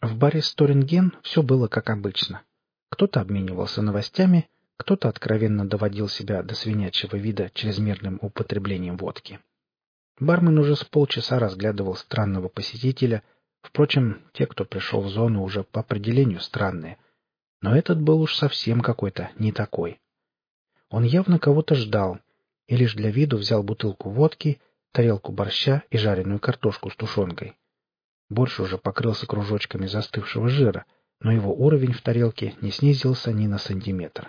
В баре «Сторинген» все было как обычно. Кто-то обменивался новостями, кто-то откровенно доводил себя до свинячьего вида чрезмерным употреблением водки. Бармен уже с полчаса разглядывал странного посетителя. Впрочем, те, кто пришел в зону, уже по определению странные. Но этот был уж совсем какой-то не такой. Он явно кого-то ждал и лишь для виду взял бутылку водки, тарелку борща и жареную картошку с тушенкой. Борщ уже покрылся кружочками застывшего жира, но его уровень в тарелке не снизился ни на сантиметр.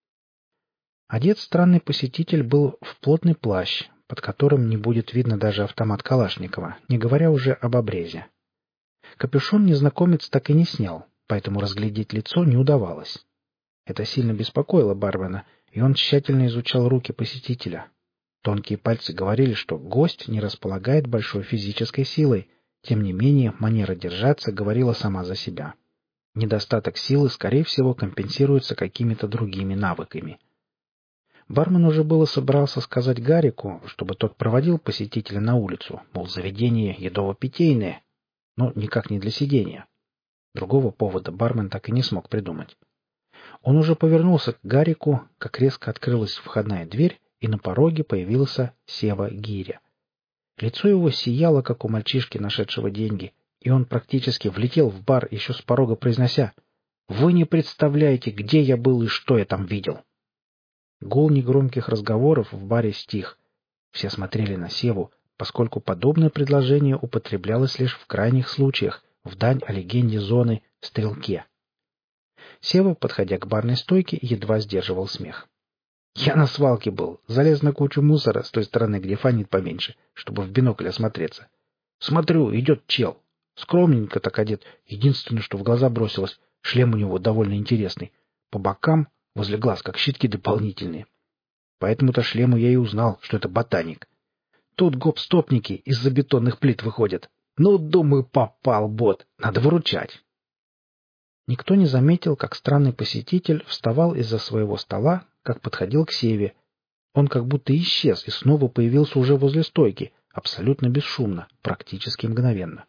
Одет странный посетитель был в плотный плащ, под которым не будет видно даже автомат Калашникова, не говоря уже об обрезе. Капюшон незнакомец так и не снял, поэтому разглядеть лицо не удавалось. Это сильно беспокоило бармена, и он тщательно изучал руки посетителя. Тонкие пальцы говорили, что гость не располагает большой физической силой, тем не менее манера держаться говорила сама за себя. Недостаток силы, скорее всего, компенсируется какими-то другими навыками. Бармен уже было собрался сказать Гарику, чтобы тот проводил посетителя на улицу, мол, заведение едово-питейное, но никак не для сидения. Другого повода бармен так и не смог придумать. Он уже повернулся к Гарику, как резко открылась входная дверь, и на пороге появился Сева Гиря. Лицо его сияло, как у мальчишки, нашедшего деньги, и он практически влетел в бар, еще с порога произнося: «Вы не представляете, где я был и что я там видел!» Гул негромких разговоров в баре стих. Все смотрели на Севу, поскольку подобное предложение употреблялось лишь в крайних случаях, в дань о легенде зоны «Стрелке». Сева, подходя к барной стойке, едва сдерживал смех. «Я на свалке был, залез на кучу мусора с той стороны, где фонит поменьше, чтобы в бинокль осмотреться. Смотрю, идет чел. Скромненько так одет, единственное, что в глаза бросилось, шлем у него довольно интересный. По бокам, возле глаз, как щитки дополнительные. По этому-то шлему я и узнал, что это ботаник. Тут гоп-стопники из-за бетонных плит выходят. Ну, думаю, попал бот, надо выручать». Никто не заметил, как странный посетитель вставал из-за своего стола, как подходил к Севе. Он как будто исчез и снова появился уже возле стойки, абсолютно бесшумно, практически мгновенно.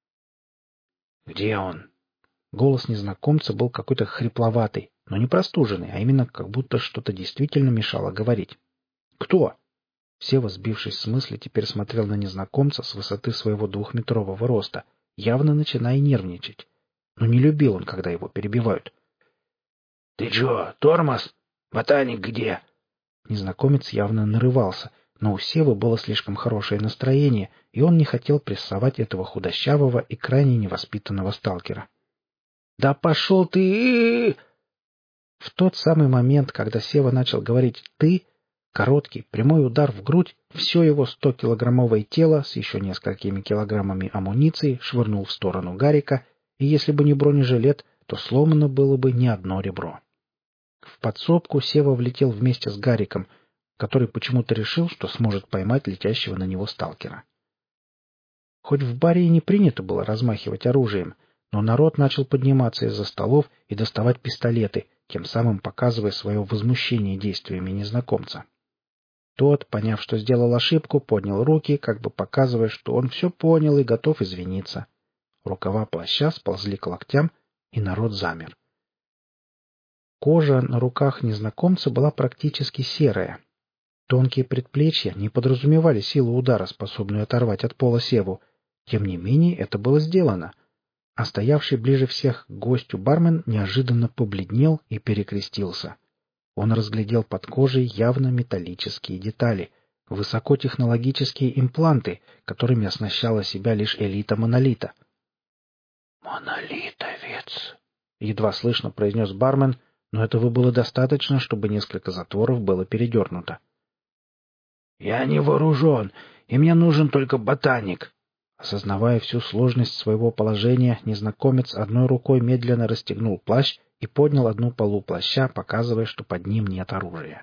«Где он?» Голос незнакомца был какой-то хрипловатый, но не простуженный, а именно как будто что-то действительно мешало говорить. «Кто?» Сева, сбившись с мысли, теперь смотрел на незнакомца с высоты своего 2-метрового роста, явно начиная нервничать. Но не любил он, когда его перебивают. «Ты чё, тормоз? Ботаник где?» Незнакомец явно нарывался, но у Севы было слишком хорошее настроение, и он не хотел прессовать этого худощавого и крайне невоспитанного сталкера. «Да пошел ты!» В тот самый момент, когда Сева начал говорить «ты», короткий, прямой удар в грудь, все его 100-килограммовое тело с еще несколькими килограммами амуниции швырнул в сторону Гарика, и если бы не бронежилет, то сломано было бы не одно ребро. В подсобку Сева влетел вместе с Гариком, который почему-то решил, что сможет поймать летящего на него сталкера. Хоть в баре и не принято было размахивать оружием, но народ начал подниматься из-за столов и доставать пистолеты, тем самым показывая свое возмущение действиями незнакомца. Тот, поняв, что сделал ошибку, поднял руки, как бы показывая, что он все понял и готов извиниться. Рукава плаща сползли к локтям, и народ замер. Кожа на руках незнакомца была практически серая. Тонкие предплечья не подразумевали силу удара, способную оторвать от пола Севу. Тем не менее, это было сделано. А стоявший ближе всех к гостю бармен неожиданно побледнел и перекрестился. Он разглядел под кожей явно металлические детали, высокотехнологические импланты, которыми оснащала себя лишь элита монолита. «Монолитовец!» — едва слышно произнес бармен, но этого было достаточно, чтобы несколько затворов было передернуто. «Я не вооружен, и мне нужен только ботаник». Осознавая всю сложность своего положения, незнакомец одной рукой медленно расстегнул плащ и поднял одну полу плаща, показывая, что под ним нет оружия.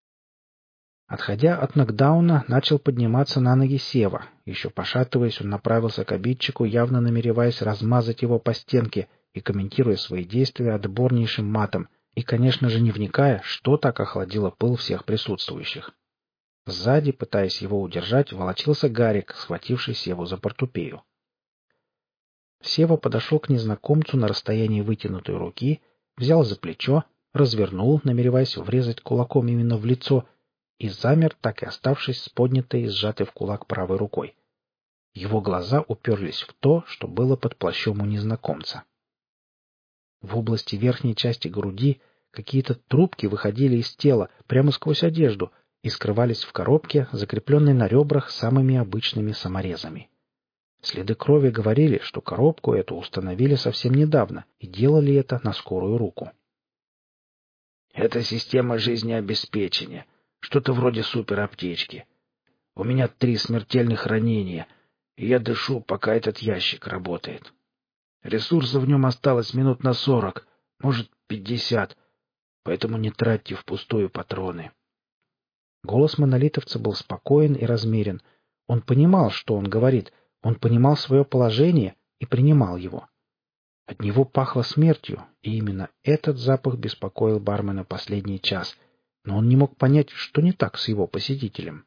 Отходя от нокдауна, начал подниматься на ноги Сева. Еще пошатываясь, он направился к обидчику, явно намереваясь размазать его по стенке и комментируя свои действия отборнейшим матом, и, конечно же, не вникая, что так охладило пыл всех присутствующих. Сзади, пытаясь его удержать, волочился Гарик, схвативший Севу за портупею. Сева подошел к незнакомцу на расстоянии вытянутой руки, взял за плечо, развернул, намереваясь врезать кулаком именно в лицо, и замер, так и оставшись с поднятой и сжатой в кулак правой рукой. Его глаза уперлись в то, что было под плащом у незнакомца. В области верхней части груди какие-то трубки выходили из тела прямо сквозь одежду и скрывались в коробке, закрепленной на ребрах самыми обычными саморезами. Следы крови говорили, что коробку эту установили совсем недавно и делали это на скорую руку. «Это система жизнеобеспечения, что-то вроде супераптечки. У меня 3 смертельных ранения, и я дышу, пока этот ящик работает. Ресурсов в нем осталось минут на 40, может, 50, поэтому не тратьте впустую патроны». Голос монолитовца был спокоен и размерен. Он понимал, что он говорит, он понимал свое положение и принимал его. От него пахло смертью, и именно этот запах беспокоил бармена последний час, но он не мог понять, что не так с его посетителем.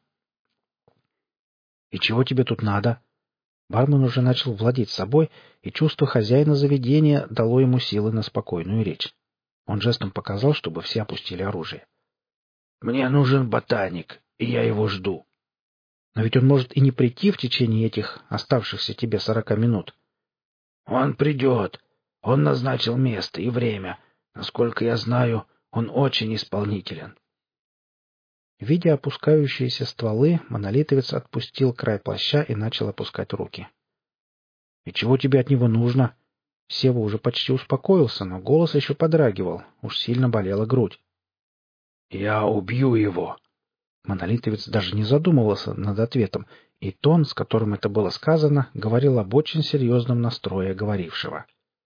«И чего тебе тут надо?» Бармен уже начал владеть собой, и чувство хозяина заведения дало ему силы на спокойную речь. Он жестом показал, чтобы все опустили оружие. «Мне нужен ботаник, и я его жду». «Но ведь он может и не прийти в течение этих оставшихся тебе 40 минут». «Он придет. Он назначил место и время. Насколько я знаю, он очень исполнителен». Видя опускающиеся стволы, монолитовец отпустил край плаща и начал опускать руки. «И чего тебе от него нужно?» Сева уже почти успокоился, но голос еще подрагивал, уж сильно болела грудь. «Я убью его!» Монолитовец даже не задумывался над ответом, и тон, с которым это было сказано, говорил об очень серьезном настрое говорившего.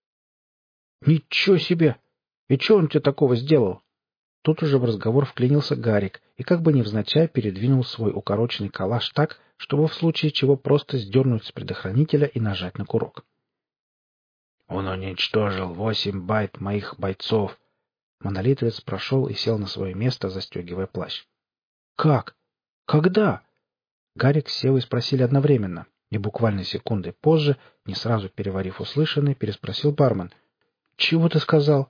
«Ничего себе! И что он тебе такого сделал?» Тут уже в разговор вклинился Гарик и как бы невзначай передвинул свой укороченный калаш так, чтобы в случае чего просто сдернуть с предохранителя и нажать на курок. «Он уничтожил 8 байт моих бойцов». Монолитовец прошел и сел на свое место, застегивая плащ. «Как? Когда?» Гарик с Севой спросили одновременно, и буквально секунды позже, не сразу переварив услышанное, переспросил бармен. «Чего ты сказал?»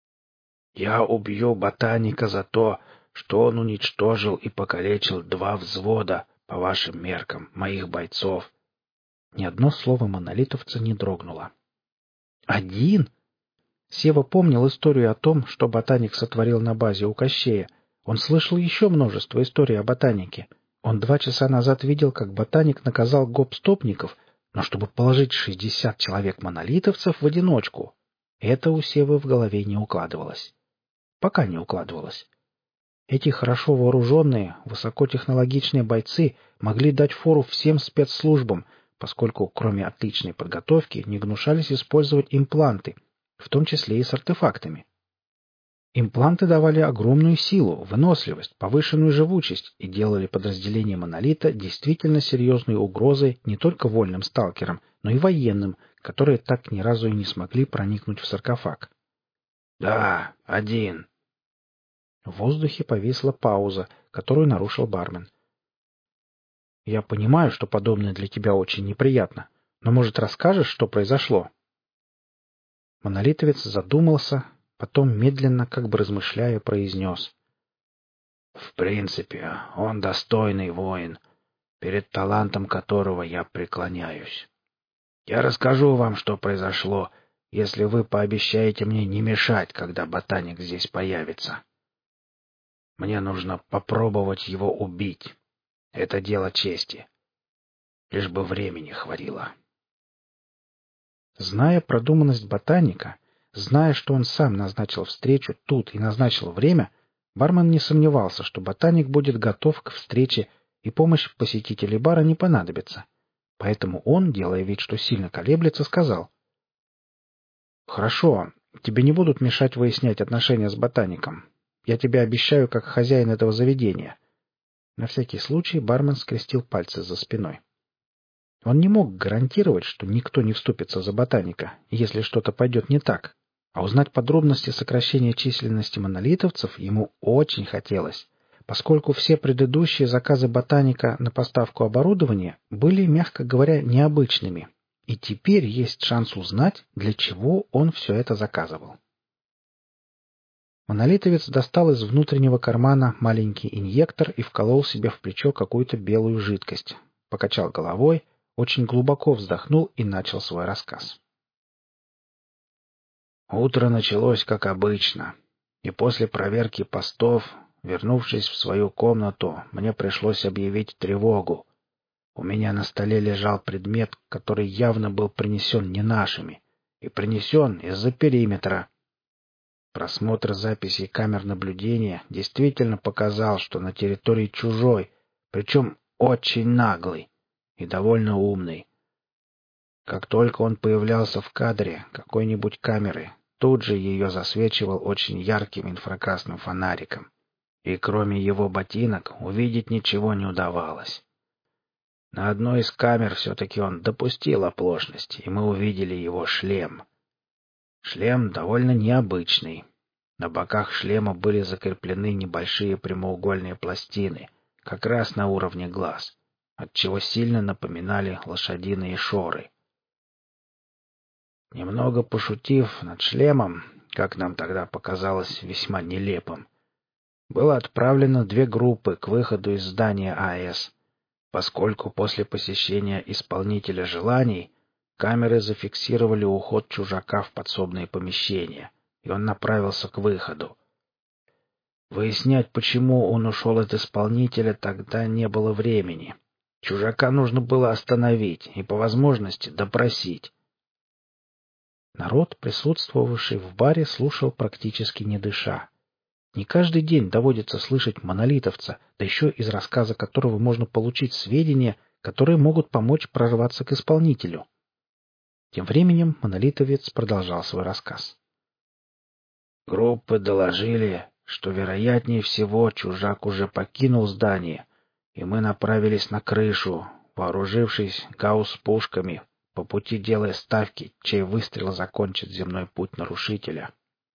«Я убью ботаника за то, что он уничтожил и покалечил 2 взвода, по вашим меркам, моих бойцов». Ни одно слово монолитовца не дрогнуло. «Один?» Сева помнил историю о том, что ботаник сотворил на базе у Кощея. Он слышал еще множество историй о ботанике. Он 2 часа назад видел, как ботаник наказал гоп-стопников, но чтобы положить 60 человек-монолитовцев в одиночку, это у Севы в голове не укладывалось. Пока не укладывалось. Эти хорошо вооруженные, высокотехнологичные бойцы могли дать фору всем спецслужбам, поскольку, кроме отличной подготовки, не гнушались использовать импланты, в том числе и с артефактами. Импланты давали огромную силу, выносливость, повышенную живучесть и делали подразделение «Монолита» действительно серьезной угрозой не только вольным сталкерам, но и военным, которые так ни разу и не смогли проникнуть в саркофаг. «Да, один». В воздухе повисла пауза, которую нарушил бармен. «Я понимаю, что подобное для тебя очень неприятно, но, может, расскажешь, что произошло?» Монолитовец задумался, потом медленно, как бы размышляя, произнес. «В принципе, он достойный воин, перед талантом которого я преклоняюсь. Я расскажу вам, что произошло, если вы пообещаете мне не мешать, когда ботаник здесь появится. Мне нужно попробовать его убить. Это дело чести. Лишь бы времени хватило». Зная продуманность ботаника, зная, что он сам назначил встречу тут и назначил время, бармен не сомневался, что ботаник будет готов к встрече, и помощь посетителей бара не понадобится. Поэтому он, делая вид, что сильно колеблется, сказал: «Хорошо, тебе не будут мешать выяснять отношения с ботаником. Я тебе обещаю, как хозяин этого заведения». На всякий случай бармен скрестил пальцы за спиной. Он не мог гарантировать, что никто не вступится за ботаника, если что-то пойдет не так, а узнать подробности сокращения численности монолитовцев ему очень хотелось, поскольку все предыдущие заказы ботаника на поставку оборудования были, мягко говоря, необычными, И теперь есть шанс узнать, для чего он все это заказывал. Монолитовец достал из внутреннего кармана маленький инъектор и вколол себе в плечо какую-то белую жидкость. Покачал головой, очень глубоко вздохнул и начал свой рассказ. Утро началось как обычно, и после проверки постов, вернувшись в свою комнату, мне пришлось объявить тревогу. У меня на столе лежал предмет, который явно был принесен не нашими, и принесен из-за периметра. Просмотр записей камер наблюдения действительно показал, что на территории чужой, причем очень наглый и довольно умный. Как только он появлялся в кадре какой-нибудь камеры, тут же ее засвечивал очень ярким инфракрасным фонариком. И кроме его ботинок увидеть ничего не удавалось. На одной из камер все-таки он допустил оплошность, и мы увидели его шлем. Шлем довольно необычный. На боках шлема были закреплены небольшие прямоугольные пластины, как раз на уровне глаз, отчего сильно напоминали лошадиные шоры. Немного пошутив над шлемом, как нам тогда показалось весьма нелепым, было отправлено 2 группы к выходу из здания АЭС, поскольку после посещения исполнителя желаний камеры зафиксировали уход чужака в подсобные помещения, и он направился к выходу. Выяснять, почему он ушел от исполнителя, тогда не было времени. Чужака нужно было остановить и, по возможности, допросить. Народ, присутствовавший в баре, слушал практически не дыша. Не каждый день доводится слышать монолитовца, да еще из рассказа которого можно получить сведения, которые могут помочь прорваться к исполнителю. Тем временем монолитовец продолжал свой рассказ. Группы доложили, что, вероятнее всего, чужак уже покинул здание, и мы направились на крышу, вооружившись гаусс-пушками, по пути делая ставки, чей выстрел закончит земной путь нарушителя.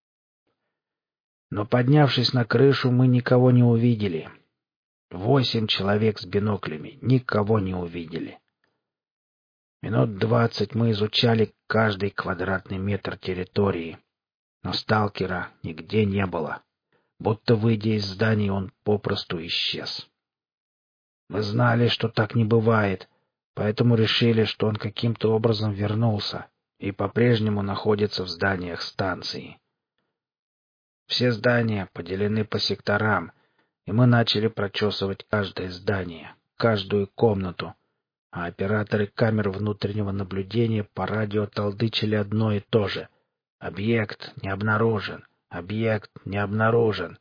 Но, поднявшись на крышу, мы никого не увидели. 8 человек с биноклями никого не увидели. Минут 20 мы изучали каждый квадратный метр территории, но сталкера нигде не было. Будто, выйдя из здания, он попросту исчез. Мы знали, что так не бывает, поэтому решили, что он каким-то образом вернулся и по-прежнему находится в зданиях станции. Все здания поделены по секторам, и мы начали прочесывать каждое здание, каждую комнату, а операторы камер внутреннего наблюдения по радио толдычили одно и то же: «Объект не обнаружен! Объект не обнаружен!»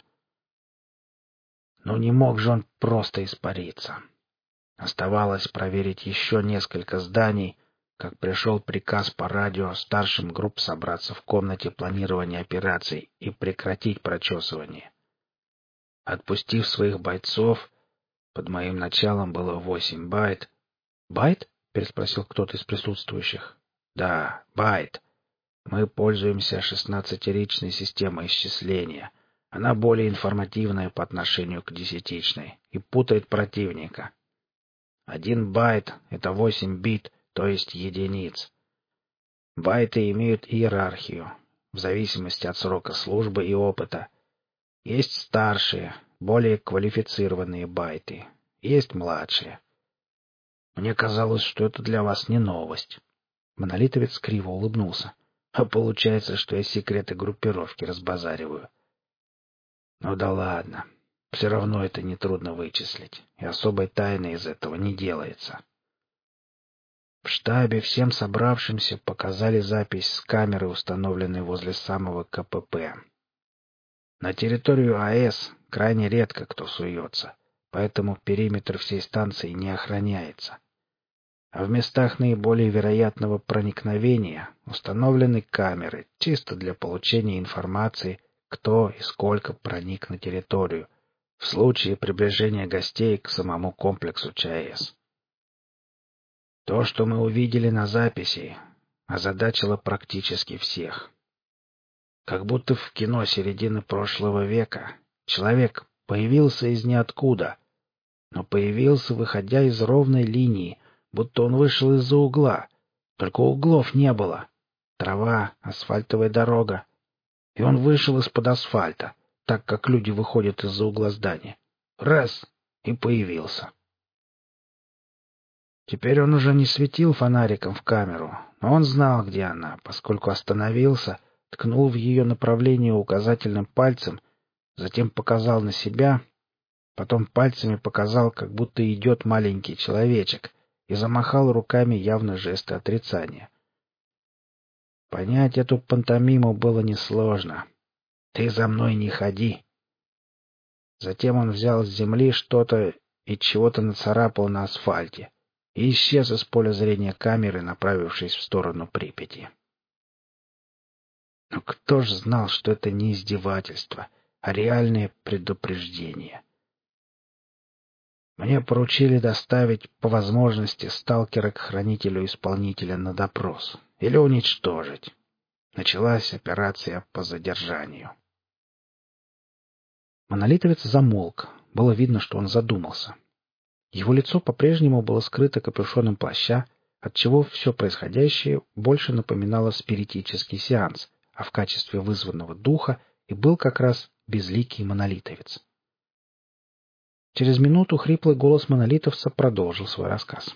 Но не мог же он просто испариться. Оставалось проверить еще несколько зданий, как пришел приказ по радио старшим групп собраться в комнате планирования операций и прекратить прочесывание. Отпустив своих бойцов, под моим началом было 8 байт. «Байт?» — переспросил кто-то из присутствующих. «Да, байт. Мы пользуемся 16-ричной системой исчисления. Она более информативная по отношению к 10-ричной и путает противника. 1 байт — это 8 бит, то есть единиц. Байты имеют иерархию, в зависимости от срока службы и опыта. Есть старшие, более квалифицированные байты, есть младшие. Мне казалось, что это для вас не новость». Монолитовец криво улыбнулся. «А получается, что я секреты группировки разбазариваю». «Ну да ладно. Все равно это нетрудно вычислить, и особой тайны из этого не делается». В штабе всем собравшимся показали запись с камеры, установленной возле самого КПП. На территорию АЭС крайне редко кто суется, поэтому периметр всей станции не охраняется. А в местах наиболее вероятного проникновения установлены камеры чисто для получения информации, кто и сколько проник на территорию, в случае приближения гостей к самому комплексу ЧАЭС. То, что мы увидели на записи, озадачило практически всех. Как будто в кино середины прошлого века человек появился из ниоткуда, но появился, выходя из ровной линии, будто он вышел из-за угла, Только углов не было. Трава, асфальтовая дорога. И он вышел из-под асфальта, так как люди выходят из-за угла здания. Раз — и появился. Теперь он уже не светил фонариком в камеру, но он знал, где она, поскольку остановился, ткнул в ее направление указательным пальцем, затем показал на себя, потом пальцами показал, как будто идет маленький человечек, и замахал руками явно жесты отрицания. Понять эту пантомиму было несложно. «Ты за мной не ходи!» Затем он взял с земли что-то и чего-то нацарапал на асфальте и исчез из поля зрения камеры, направившись в сторону Припяти. Но кто ж знал, что это не издевательство, а реальное предупреждение? Мне поручили доставить по возможности сталкера к хранителю-исполнителя на допрос или уничтожить. Началась операция по задержанию. Монолитовец замолк. Было видно, что он задумался. Его лицо по-прежнему было скрыто капюшоном плаща, отчего все происходящее больше напоминало спиритический сеанс, а в качестве вызванного духа и был как раз безликий монолитовец. Через минуту хриплый голос монолитовца продолжил свой рассказ.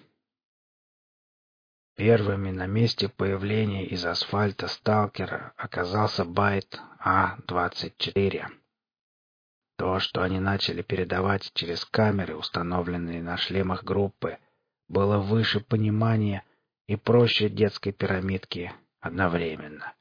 Первыми на месте появления из асфальта сталкера оказался байт А-24. То, что они начали передавать через камеры, установленные на шлемах группы, было выше понимания и проще детской пирамидки одновременно.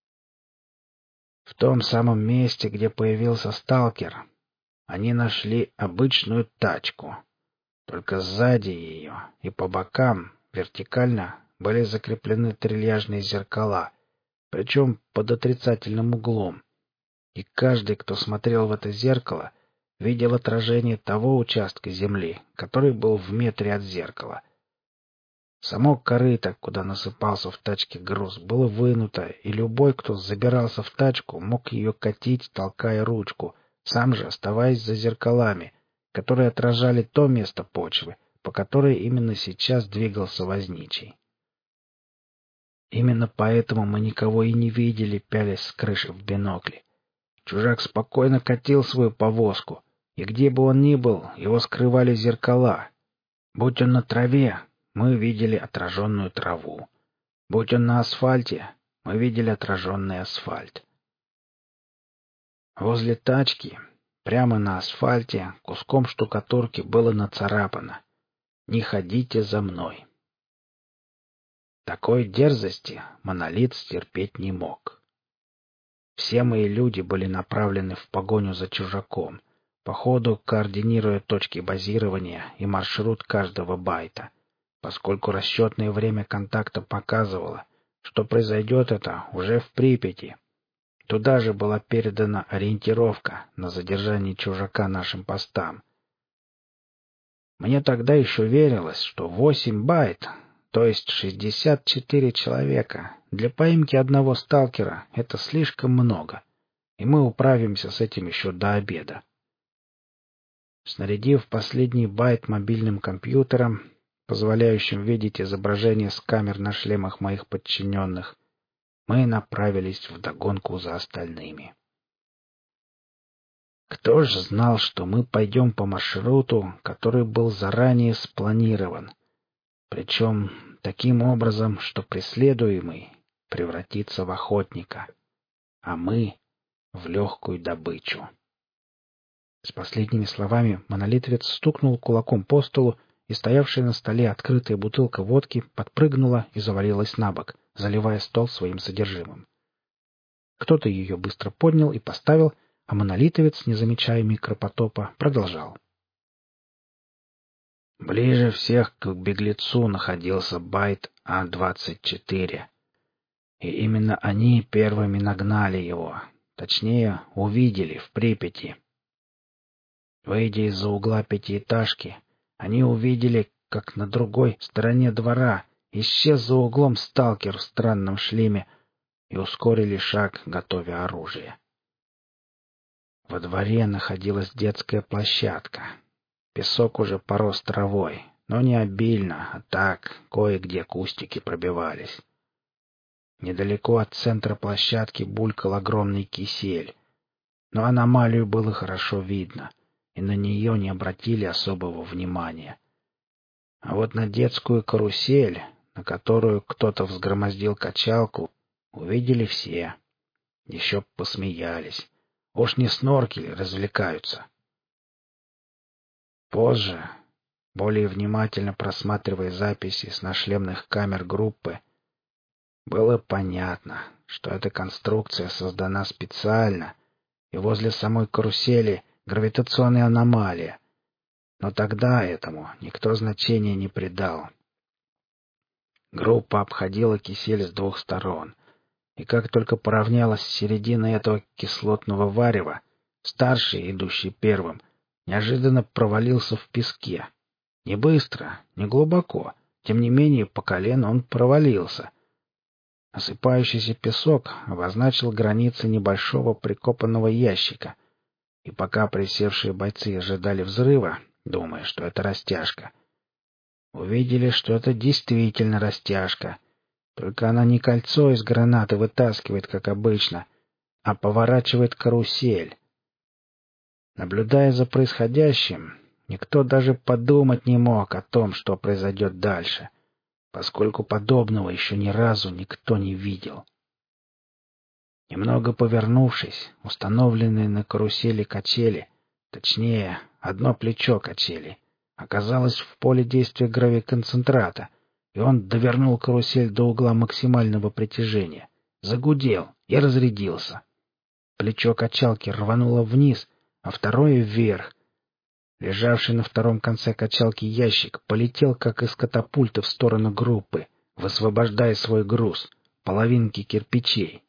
В том самом месте, где появился сталкер, они нашли обычную тачку, только сзади ее и по бокам вертикально были закреплены трильяжные зеркала, причем под отрицательным углом. И каждый, кто смотрел в это зеркало, видел отражение того участка земли, который был в метре от зеркала. Само корыто, куда насыпался в тачке груз, было вынуто, и любой, кто забирался в тачку, мог ее катить, толкая ручку, сам же оставаясь за зеркалами, которые отражали то место почвы, по которой именно сейчас двигался возничий. Именно поэтому мы никого и не видели, пялясь с крыши в бинокле. Чужак спокойно катил свою повозку, и где бы он ни был, его скрывали зеркала. Будь он на траве, мы видели отраженную траву. Будь он на асфальте, мы видели отраженный асфальт. Возле тачки, прямо на асфальте, куском штукатурки было нацарапано: «Не ходите за мной». Такой дерзости монолит стерпеть не мог. Все мои люди были направлены в погоню за чужаком, по ходу координируя точки базирования и маршрут каждого байта, поскольку расчетное время контакта показывало, что произойдет это уже в Припяти. Туда же была передана ориентировка на задержание чужака нашим постам. Мне тогда еще верилось, что 8 байт, то есть 64 человека, для поимки одного сталкера — это слишком много, и мы управимся с этим еще до обеда. Снарядив последний байт мобильным компьютером, позволяющим видеть изображение с камер на шлемах моих подчиненных, мы направились вдогонку за остальными. Кто ж знал, что мы пойдем по маршруту, который был заранее спланирован, причем таким образом, что преследуемый превратится в охотника, а мы — в легкую добычу. С последними словами монолитовец стукнул кулаком по столу, и стоявшая на столе открытая бутылка водки подпрыгнула и завалилась на бок, заливая стол своим содержимым. Кто-то ее быстро поднял и поставил, а монолитовец, не замечая микропотопа, продолжал. Ближе всех к беглецу находился байт А-24, и именно они первыми нагнали его, точнее, увидели в Припяти. Выйдя из-за угла пятиэтажки, они увидели, как на другой стороне двора исчез за углом сталкер в странном шлеме, и ускорили шаг, готовя оружие. Во дворе находилась детская площадка. Песок уже порос травой, но не обильно, а так, кое-где кустики пробивались. Недалеко от центра площадки булькал огромный кисель, но аномалию было хорошо видно, и на нее не обратили особого внимания. А вот на детскую карусель, на которую кто-то взгромоздил качалку, увидели все. Еще посмеялись. Уж не сноркели развлекаются. Позже, более внимательно просматривая записи с нашлемных камер группы, было понятно, что эта конструкция создана специально, и возле самой карусели гравитационная аномалия. Но тогда этому никто значения не придал. Группа обходила кисель с двух сторон, и как только поравнялась с серединой этого кислотного варева, старший, идущий первым, неожиданно провалился в песке. Не быстро, не глубоко, тем не менее по колено он провалился. Осыпающийся песок обозначил границы небольшого прикопанного ящика, и пока присевшие бойцы ожидали взрыва, думая, что это растяжка, увидели, что это действительно растяжка, только она не кольцо из гранаты вытаскивает, как обычно, а поворачивает карусель. Наблюдая за происходящим, никто даже подумать не мог о том, что произойдет дальше, поскольку подобного еще ни разу никто не видел. Немного повернувшись, установленные на карусели качели, точнее, одно плечо качели, оказалось в поле действия гравиконцентрата, и он довернул карусель до угла максимального притяжения, загудел и разрядился. Плечо качалки рвануло вниз, а второе — вверх. Лежавший на втором конце качалки ящик полетел, как из катапульты, в сторону группы, высвобождая свой груз — половинки кирпичей.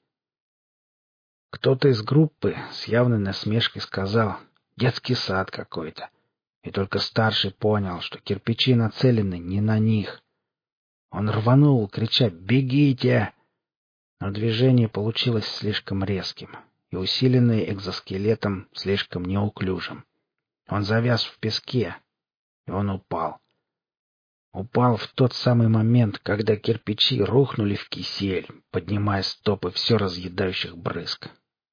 Кто-то из группы с явной насмешкой сказал: «Детский сад какой-то». И только старший понял, что кирпичи нацелены не на них. Он рванул, крича: «Бегите!» Но движение получилось слишком резким и усиленное экзоскелетом слишком неуклюжим. Он завяз в песке, и он упал. Упал в тот самый момент, когда кирпичи рухнули в кисель, поднимая стопы все разъедающих брызг.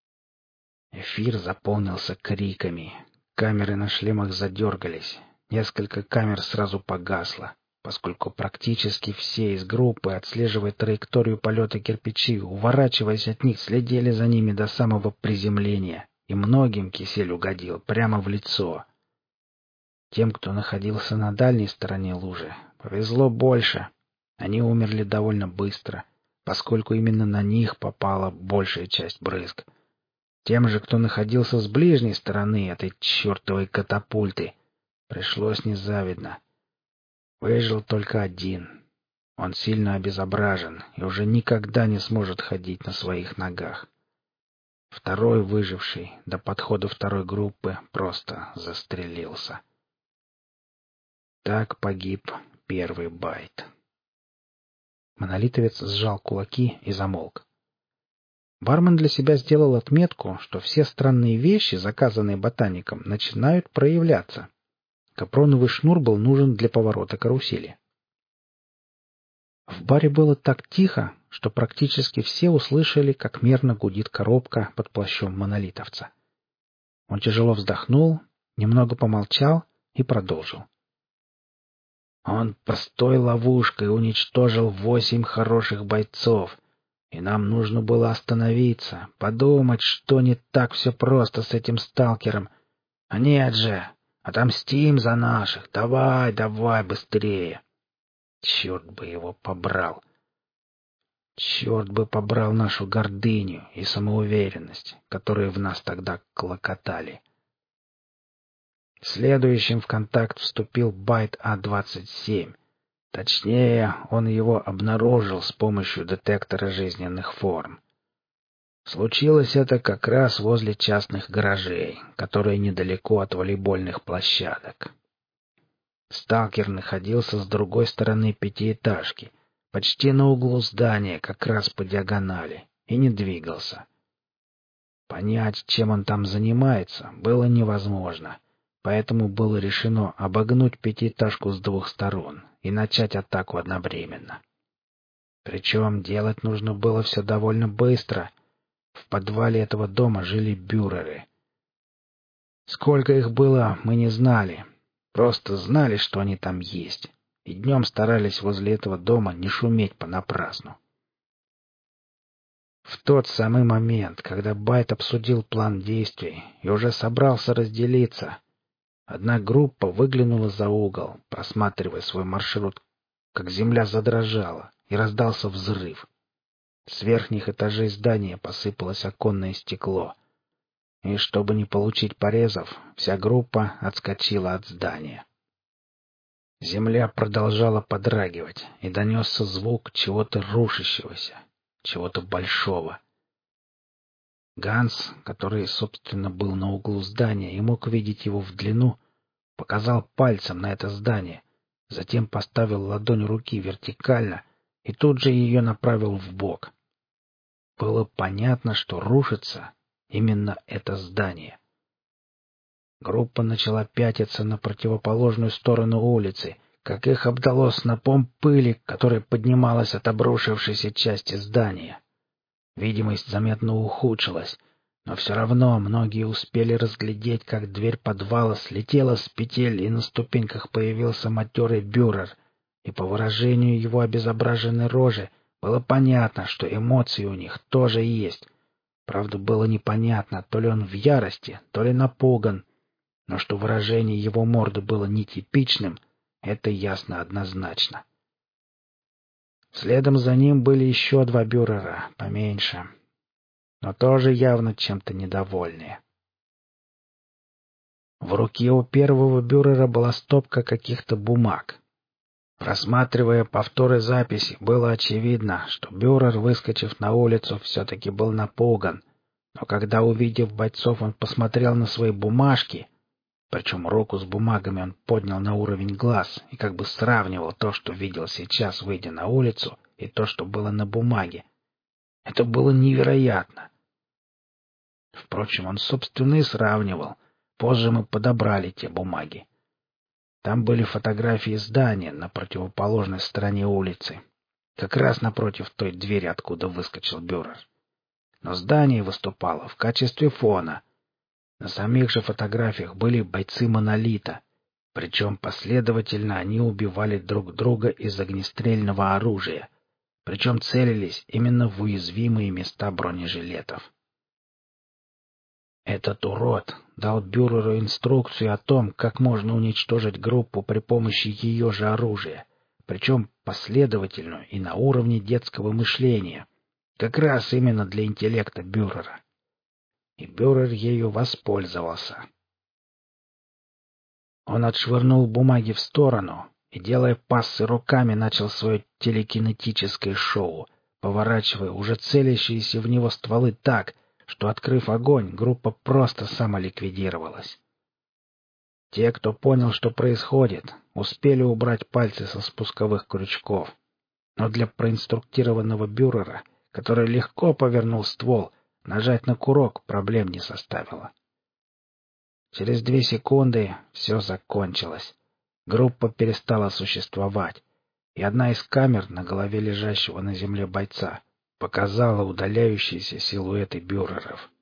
Эфир заполнился криками. Камеры на шлемах задергались. Несколько камер сразу погасло, поскольку практически все из группы, отслеживая траекторию полета кирпичей, уворачиваясь от них, следили за ними до самого приземления, и многим кисель угодил прямо в лицо. Тем, кто находился на дальней стороне лужи, повезло больше. Они умерли довольно быстро, поскольку именно на них попала большая часть брызг. Тем же, кто находился с ближней стороны этой чертовой катапульты, пришлось незавидно. Выжил только один. Он сильно обезображен и уже никогда не сможет ходить на своих ногах. Второй выживший до подхода второй группы просто застрелился. Так погиб первый байт. Монолитовец сжал кулаки и замолк. Бармен для себя сделал отметку, что все странные вещи, заказанные ботаником, начинают проявляться. Капроновый шнур был нужен для поворота карусели. В баре было так тихо, что практически все услышали, как мерно гудит коробка под плащом монолитовца. Он тяжело вздохнул, немного помолчал и продолжил. Он простой ловушкой уничтожил 8 хороших бойцов, и нам нужно было остановиться, подумать, что не так все просто с этим сталкером. А нет же, отомстим за наших, давай, давай, быстрее. Черт бы его побрал. Черт бы побрал нашу гордыню и самоуверенность, которые в нас тогда клокотали. Следующим в контакт вступил байт А-27. Точнее, он его обнаружил с помощью детектора жизненных форм. Случилось это как раз возле частных гаражей, которые недалеко от волейбольных площадок. Сталкер находился с другой стороны пятиэтажки, почти на углу здания, как раз по диагонали, и не двигался. Понять, чем он там занимается, было невозможно, поэтому было решено обогнуть пятиэтажку с двух сторон и начать атаку одновременно. Причем делать нужно было все довольно быстро. В подвале этого дома жили бюреры. Сколько их было, мы не знали. Просто знали, что они там есть. И днем старались возле этого дома не шуметь понапрасну. В тот самый момент, когда Байт обсудил план действий и уже собрался разделиться, одна группа выглянула за угол, просматривая свой маршрут, как земля задрожала, и раздался взрыв. С верхних этажей здания посыпалось оконное стекло. И чтобы не получить порезов, вся группа отскочила от здания. Земля продолжала подрагивать, и донесся звук чего-то рушащегося, чего-то большого. Ганс, который, собственно, был на углу здания и мог видеть его в длину, показал пальцем на это здание, затем поставил ладонь руки вертикально и тут же ее направил вбок. Было понятно, что рушится именно это здание. Группа начала пятиться на противоположную сторону улицы, как их обдало снопом пыли, которая поднималась от обрушившейся части здания. Видимость заметно ухудшилась, но все равно многие успели разглядеть, как дверь подвала слетела с петель, и на ступеньках появился матерый бюрер, и по выражению его обезображенной рожи было понятно, что эмоции у них тоже есть. Правда, было непонятно, то ли он в ярости, то ли напуган, но что выражение его морды было нетипичным, это ясно однозначно. Следом за ним были еще два бюрера, поменьше, но тоже явно чем-то недовольные. В руке у первого бюрера была стопка каких-то бумаг. Просматривая повторы записи, было очевидно, что бюрер, выскочив на улицу, все-таки был напуган, но когда, увидев бойцов, он посмотрел на свои бумажки, причем руку с бумагами он поднял на уровень глаз и как бы сравнивал то, что видел сейчас, выйдя на улицу, и то, что было на бумаге. Это было невероятно. Впрочем, он, собственно, и сравнивал. Позже мы подобрали те бумаги. Там были фотографии здания на противоположной стороне улицы, как раз напротив той двери, откуда выскочил бюрер. Но здание выступало в качестве фона. На самих же фотографиях были бойцы «Монолита», причем последовательно они убивали друг друга из огнестрельного оружия, причем целились именно в уязвимые места бронежилетов. Этот урод дал бюреру инструкцию о том, как можно уничтожить группу при помощи ее же оружия, причем последовательную и на уровне детского мышления, как раз именно для интеллекта бюрера. И бюрер ею воспользовался. Он отшвырнул бумаги в сторону и, делая пассы руками, начал свое телекинетическое шоу, поворачивая уже целящиеся в него стволы так, что, открыв огонь, группа просто самоликвидировалась. Те, кто понял, что происходит, успели убрать пальцы со спусковых крючков, но для проинструктированного бюрера, который легко повернул ствол, нажать на курок проблем не составило. Через 2 секунды все закончилось. Группа перестала существовать, и одна из камер на голове лежащего на земле бойца показала удаляющиеся силуэты бюреров.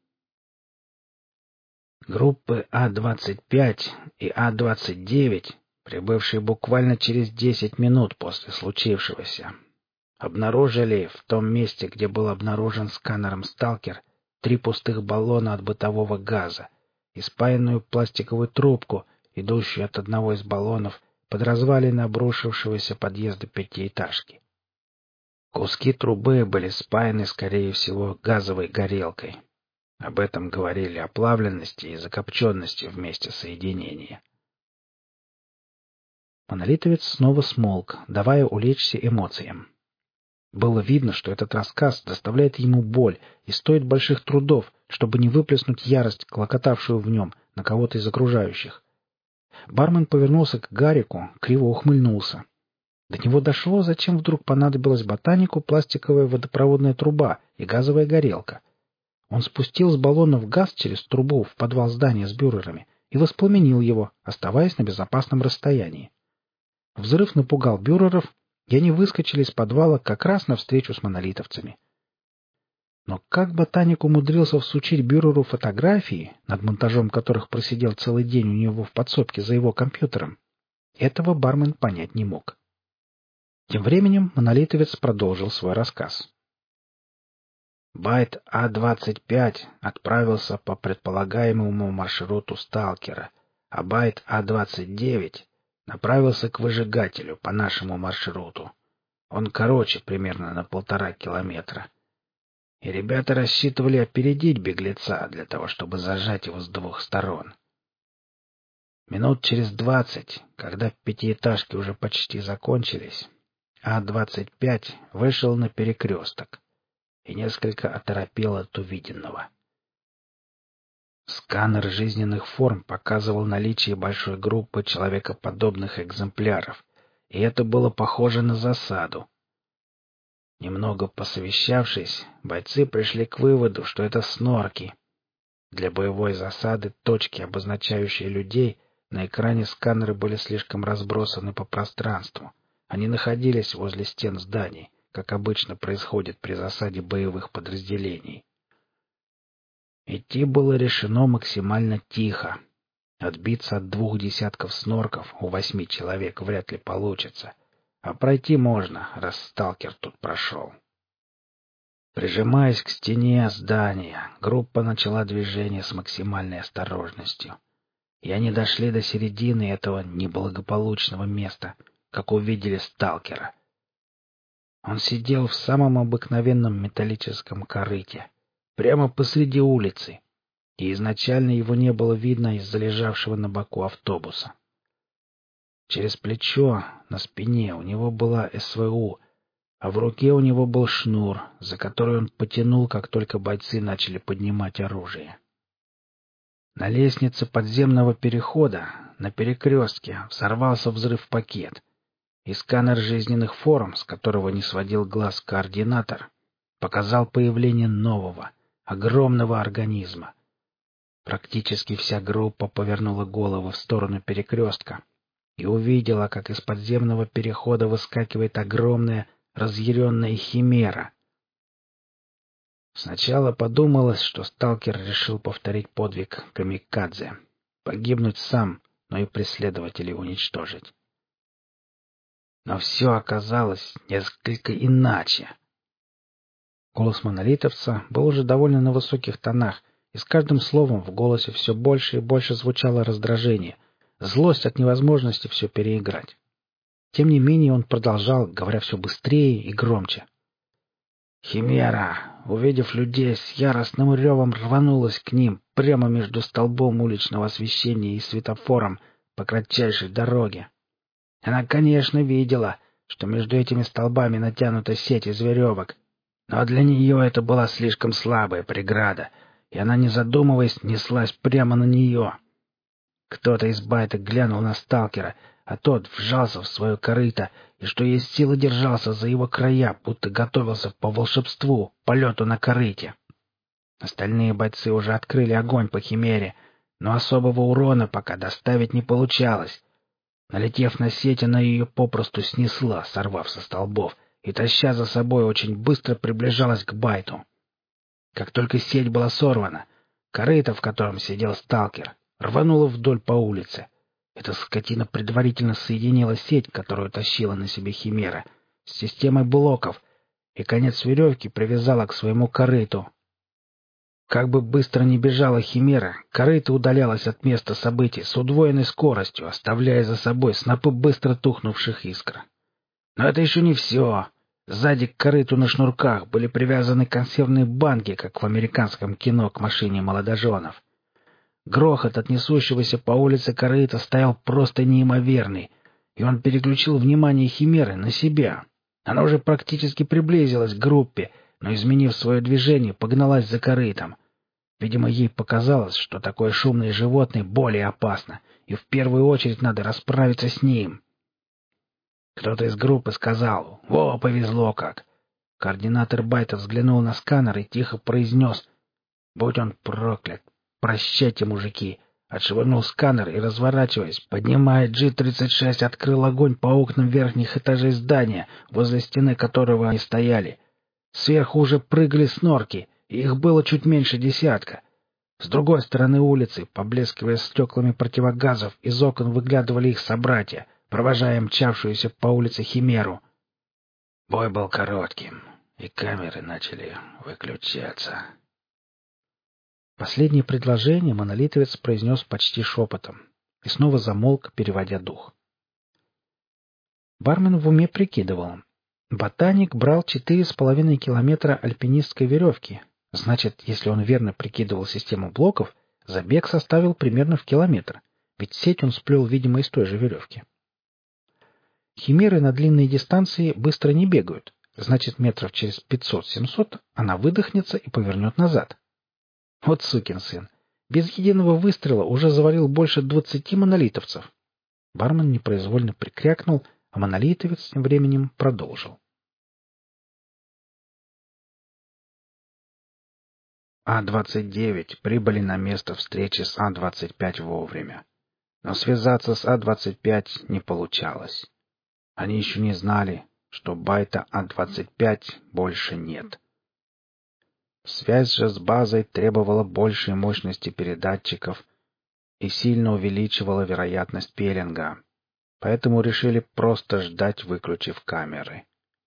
Группы А-25 и А-29, прибывшие буквально через 10 минут после случившегося, обнаружили в том месте, где был обнаружен сканером «Сталкер», 3 пустых баллона от бытового газа и спаянную пластиковую трубку, идущую от одного из баллонов под развалины обрушившегося подъезда пятиэтажки. Куски трубы были спаяны, скорее всего, газовой горелкой. Об этом говорили оплавленности и закопченности в месте соединения. Монолитовец снова смолк, давая улечься эмоциям. Было видно, что этот рассказ доставляет ему боль и стоит больших трудов, чтобы не выплеснуть ярость, клокотавшую в нем, на кого-то из окружающих. Бармен повернулся к Гарику, криво ухмыльнулся. До него дошло, зачем вдруг понадобилась ботанику пластиковая водопроводная труба и газовая горелка. Он спустил с баллонов газ через трубу в подвал здания с бюрерами и воспламенил его, оставаясь на безопасном расстоянии. Взрыв напугал бюреров, и они выскочили из подвала как раз навстречу с монолитовцами. Но как ботаник умудрился всучить бюреру фотографии, над монтажом которых просидел целый день у него в подсобке за его компьютером, этого бармен понять не мог. Тем временем монолитовец продолжил свой рассказ. Байт А-25 отправился по предполагаемому маршруту сталкера, а байт А-29 направился к выжигателю по нашему маршруту. Он короче примерно на 1,5 километра. И ребята рассчитывали опередить беглеца для того, чтобы зажать его с 2 сторон. Минут через 20, когда пятиэтажки уже почти закончились, А-25 вышел на перекресток и несколько оторопел от увиденного. Сканер жизненных форм показывал наличие большой группы человекоподобных экземпляров, и это было похоже на засаду. Немного посовещавшись, бойцы пришли к выводу, что это снорки. Для боевой засады точки, обозначающие людей, на экране сканеры были слишком разбросаны по пространству. Они находились возле стен зданий, как обычно происходит при засаде боевых подразделений. Идти было решено максимально тихо. Отбиться от 2 десятков снорков у 8 человек вряд ли получится, а пройти можно, раз сталкер тут прошел. Прижимаясь к стене здания, группа начала движение с максимальной осторожностью. И они дошли до середины этого неблагополучного места, как увидели сталкера. Он сидел в самом обыкновенном металлическом корыте, прямо посреди улицы, и изначально его не было видно из-за лежавшего на боку автобуса. Через плечо, на спине у него была СВУ, а в руке у него был шнур, за который он потянул, как только бойцы начали поднимать оружие. На лестнице подземного перехода, на перекрестке, взорвался взрыв-пакет, и сканер жизненных форм, с которого не сводил глаз координатор, показал появление нового, огромного организма. Практически вся группа повернула голову в сторону перекрестка и увидела, как из подземного перехода выскакивает огромная, разъяренная химера. Сначала подумалось, что сталкер решил повторить подвиг камикадзе, погибнуть сам, но и преследователей уничтожить. Но все оказалось несколько иначе. Голос монолитовца был уже довольно на высоких тонах, и с каждым словом в голосе все больше и больше звучало раздражение, злость от невозможности все переиграть. Тем не менее он продолжал, говоря все быстрее и громче. Химера, увидев людей, с яростным ревом рванулась к ним прямо между столбом уличного освещения и светофором по кратчайшей дороге. Она, конечно, видела, что между этими столбами натянута сеть из веревок, но для нее это была слишком слабая преграда, и она, не задумываясь, неслась прямо на нее. Кто-то из байта глянул на сталкера, а тот вжался в свое корыто и, что есть силы, держался за его края, будто готовился по волшебству, полету на корыте. Остальные бойцы уже открыли огонь по химере, но особого урона пока доставить не получалось. Налетев на сеть, она ее попросту снесла, сорвав со столбов, и, таща за собой, очень быстро приближалась к байту. Как только сеть была сорвана, корыто, в котором сидел сталкер, рвануло вдоль по улице. Эта скотина предварительно соединила сеть, которую тащила на себе химера, с системой блоков, и конец веревки привязала к своему корыту. Как бы быстро ни бежала химера, корыто удалялась от места событий с удвоенной скоростью, оставляя за собой снопы быстро тухнувших искр. Но это еще не все. Сзади к корыту на шнурках были привязаны консервные банки, как в американском кино к машине молодоженов. Грохот от несущегося по улице корыта стоял просто неимоверный, и он переключил внимание химеры на себя. Она уже практически приблизилась к группе, но, изменив свое движение, погналась за корытом. Видимо, ей показалось, что такое шумное животное более опасно, и в первую очередь надо расправиться с ним. Кто-то из группы сказал: «Во, повезло как!» Координатор байта взглянул на сканер и тихо произнес: «Будь он проклят! Прощайте, мужики! отшвырнул сканер и, разворачиваясь, поднимая G-36, открыл огонь по окнам верхних этажей здания, возле стены которого они стояли. Сверху уже прыгали снорки, и их было чуть меньше десятка. С другой стороны улицы, поблескивая стеклами противогазов, из окон выглядывали их собратья, провожая мчавшуюся по улице Химеру. Бой был коротким, и камеры начали выключаться. Последнее предложение монолитовец произнес почти шепотом и снова замолк, переводя дух. Бармен в уме прикидывал. Ботаник брал 4,5 километра альпинистской веревки. Значит, если он верно прикидывал систему блоков, забег составил примерно в километр, ведь сеть он сплел, видимо, из той же веревки. Химеры на длинные дистанции быстро не бегают, значит, метров через 500-700 она выдохнется и повернет назад. Вот сукин сын. Без единого выстрела уже завалил больше 20 монолитовцев. Бармен непроизвольно прикрякнул, а монолитовец тем временем продолжил. А-29 прибыли на место встречи с А-25 вовремя. Но связаться с А-25 не получалось. Они еще не знали, что байта А-25 больше нет. Связь же с базой требовала большей мощности передатчиков и сильно увеличивала вероятность пеленга, поэтому решили просто ждать, выключив камеры.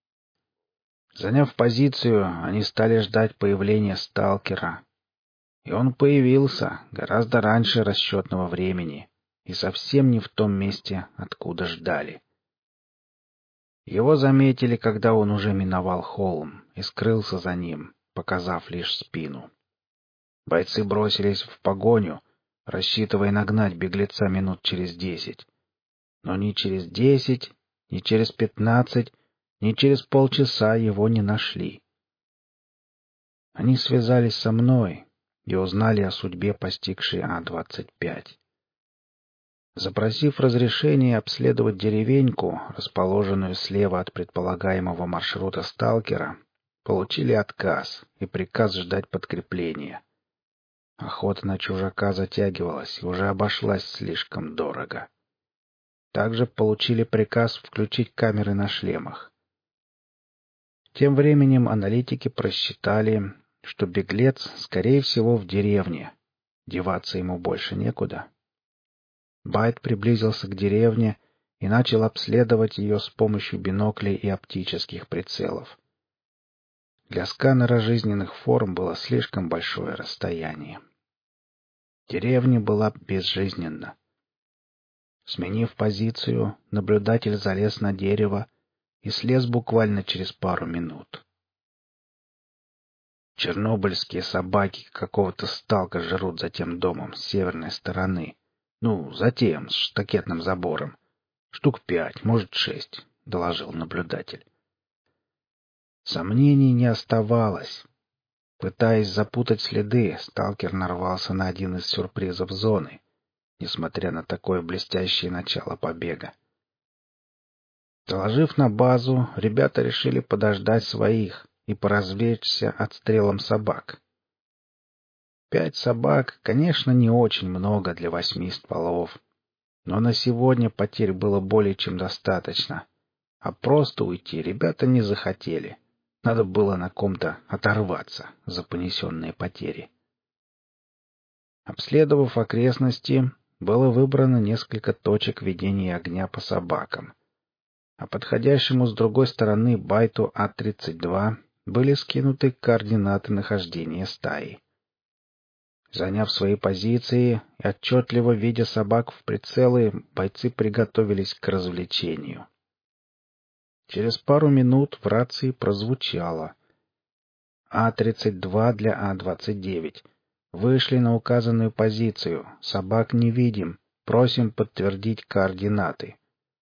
Заняв позицию, они стали ждать появления сталкера. И он появился гораздо раньше расчетного времени и совсем не в том месте, откуда ждали. Его заметили, когда он уже миновал холм и скрылся за ним, показав лишь спину. Бойцы бросились в погоню, рассчитывая нагнать беглеца минут через 10. Но ни через 10, ни через 15, ни через полчаса его не нашли. Они связались со мной и узнали о судьбе постигшей А-25. Запросив разрешение обследовать деревеньку, расположенную слева от предполагаемого маршрута сталкера, получили отказ и приказ ждать подкрепления. Охота на чужака затягивалась и уже обошлась слишком дорого. Также получили приказ включить камеры на шлемах. Тем временем аналитики просчитали, что беглец, скорее всего, в деревне. Деваться ему больше некуда. Байт приблизился к деревне и начал обследовать ее с помощью биноклей и оптических прицелов. Для сканера жизненных форм было слишком большое расстояние. Деревня была безжизненна. Сменив позицию, наблюдатель залез на дерево и слез буквально через пару минут. Чернобыльские собаки какого-то сталка жрут за тем домом с северной стороны. Ну, за тем, с штакетным забором. Штук 5, может 6, — доложил наблюдатель. Сомнений не оставалось. Пытаясь запутать следы, сталкер нарвался на один из сюрпризов зоны, несмотря на такое блестящее начало побега. Доложив на базу, ребята решили подождать своих и поразвлечься отстрелом собак. 5 собак, конечно, не очень много для 8 стволов, но на сегодня потерь было более чем достаточно, а просто уйти ребята не захотели. Надо было на ком-то оторваться за понесенные потери. Обследовав окрестности, было выбрано несколько точек ведения огня по собакам, а подходящему с другой стороны байту А-32 были скинуты координаты нахождения стаи. Заняв свои позиции и отчетливо видя собак в прицелы, бойцы приготовились к развлечению. Через пару минут в рации прозвучало: А-32 для А-29. Вышли на указанную позицию. Собак не видим. Просим подтвердить координаты.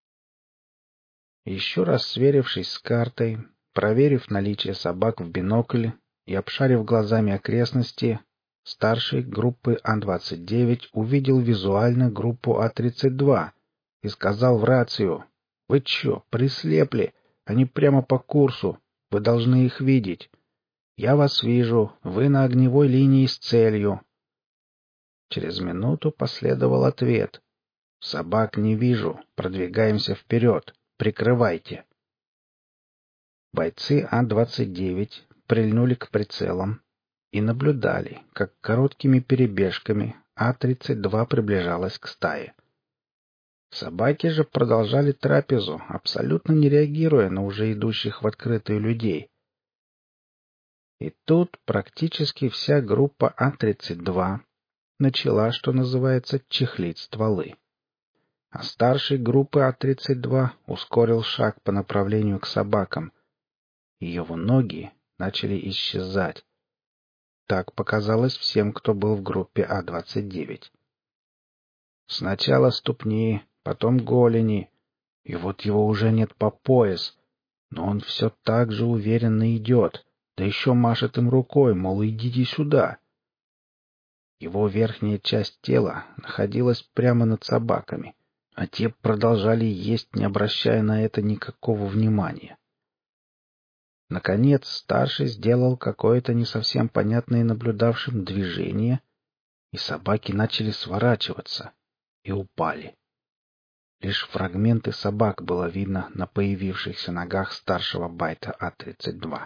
Еще раз сверившись с картой, проверив наличие собак в бинокль и обшарив глазами окрестности, старший группы А-29 увидел визуально группу А-32 и сказал в рацию: «Вы че, прислепли? Они прямо по курсу. Вы должны их видеть. Я вас вижу. Вы на огневой линии с целью». Через минуту последовал ответ. «Собак не вижу. Продвигаемся вперед. Прикрывайте». Бойцы А-29 прильнули к прицелам и наблюдали, как короткими перебежками А-32 приближалась к стае. Собаки же продолжали трапезу, абсолютно не реагируя на уже идущих в открытую людей. И тут практически вся группа А-32 начала, что называется, чехлить стволы. А старший группы А-32 ускорил шаг по направлению к собакам, и его ноги начали исчезать. Так показалось всем, кто был в группе А-29. Сначала ступни, потом голени, и вот его уже нет по пояс, но он все так же уверенно идет, да еще машет им рукой, мол, идите сюда. Его верхняя часть тела находилась прямо над собаками, а те продолжали есть, не обращая на это никакого внимания. Наконец старший сделал какое-то не совсем понятное наблюдавшим движение, и собаки начали сворачиваться и упали. Лишь фрагменты собак было видно на появившихся ногах старшего байта А-32.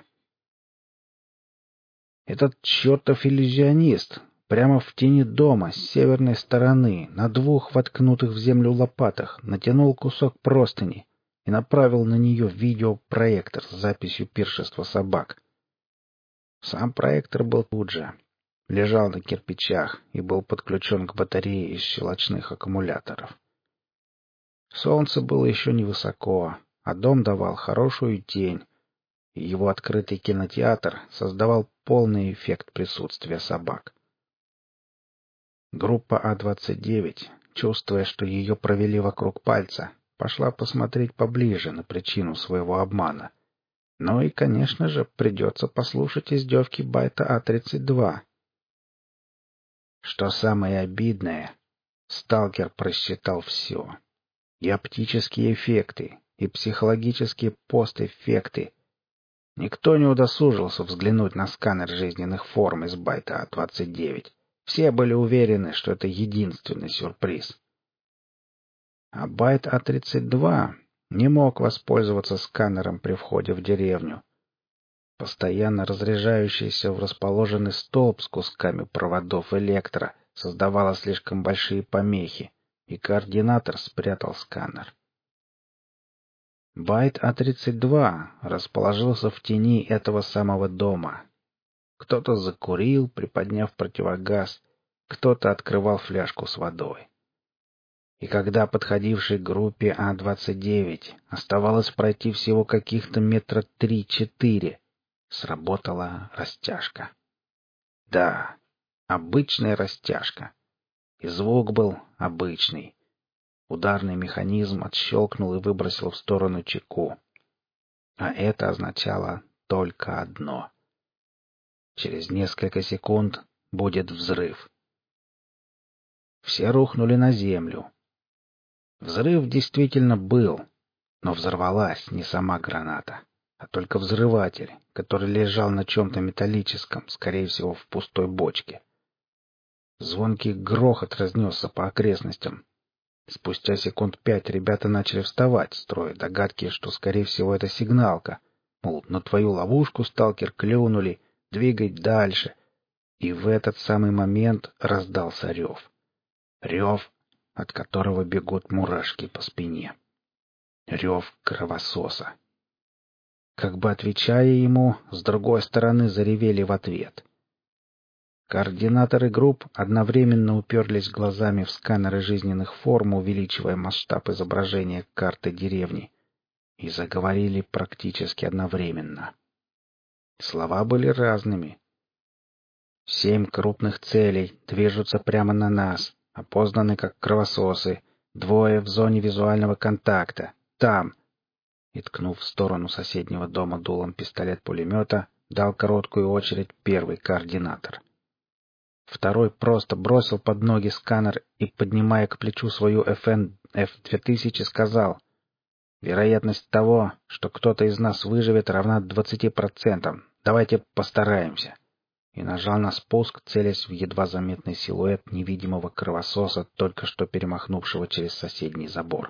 Этот чертов иллюзионист прямо в тени дома с северной стороны на двух воткнутых в землю лопатах натянул кусок простыни и направил на нее видеопроектор с записью пиршества собак. Сам проектор был тут же, лежал на кирпичах и был подключен к батарее из щелочных аккумуляторов. Солнце было еще невысоко, а дом давал хорошую тень, и его открытый кинотеатр создавал полный эффект присутствия собак. Группа А-29, чувствуя, что ее провели вокруг пальца, пошла посмотреть поближе на причину своего обмана. Ну и, конечно же, придется послушать издевки байта А-32. Что самое обидное, сталкер просчитал все. И оптические эффекты, и психологические постэффекты. Никто не удосужился взглянуть на сканер жизненных форм из байта А-29. Все были уверены, что это единственный сюрприз. А байт А-32 не мог воспользоваться сканером при входе в деревню. Постоянно разряжающийся в расположенный столб с кусками проводов электро создавало слишком большие помехи, и координатор спрятал сканер. Байт А-32 расположился в тени этого самого дома. Кто-то закурил, приподняв противогаз, кто-то открывал фляжку с водой. И когда подходившей группе А-29 оставалось пройти всего каких-то метра 3-4, сработала растяжка. Да, обычная растяжка. И звук был обычный. Ударный механизм отщелкнул и выбросил в сторону чеку. А это означало только одно. Через несколько секунд будет взрыв. Все рухнули на землю. Взрыв действительно был, но взорвалась не сама граната, а только взрыватель, который лежал на чем-то металлическом, скорее всего, в пустой бочке. Звонкий грохот разнесся по окрестностям. Спустя секунд 5 ребята начали вставать, строя догадки, что, скорее всего, это сигналка. Мол, на твою ловушку, сталкер, клюнули, двигай дальше. И в этот самый момент раздался рев. Рев, от которого бегут мурашки по спине. Рев кровососа. Как бы отвечая ему, с другой стороны заревели в ответ. Координаторы групп одновременно уперлись глазами в сканеры жизненных форм, увеличивая масштаб изображения карты деревни, и заговорили практически одновременно. Слова были разными. 7 крупных целей движутся прямо на нас, опознаны как кровососы, 2 в зоне визуального контакта. Там!» И, ткнув в сторону соседнего дома дулом пистолет-пулемета, дал короткую очередь первый координатор. Второй просто бросил под ноги сканер и, поднимая к плечу свою FN-F2000, сказал: «Вероятность того, что кто-то из нас выживет, равна 20%. Давайте постараемся». и нажал на спуск, целясь в едва заметный силуэт невидимого кровососа, только что перемахнувшего через соседний забор.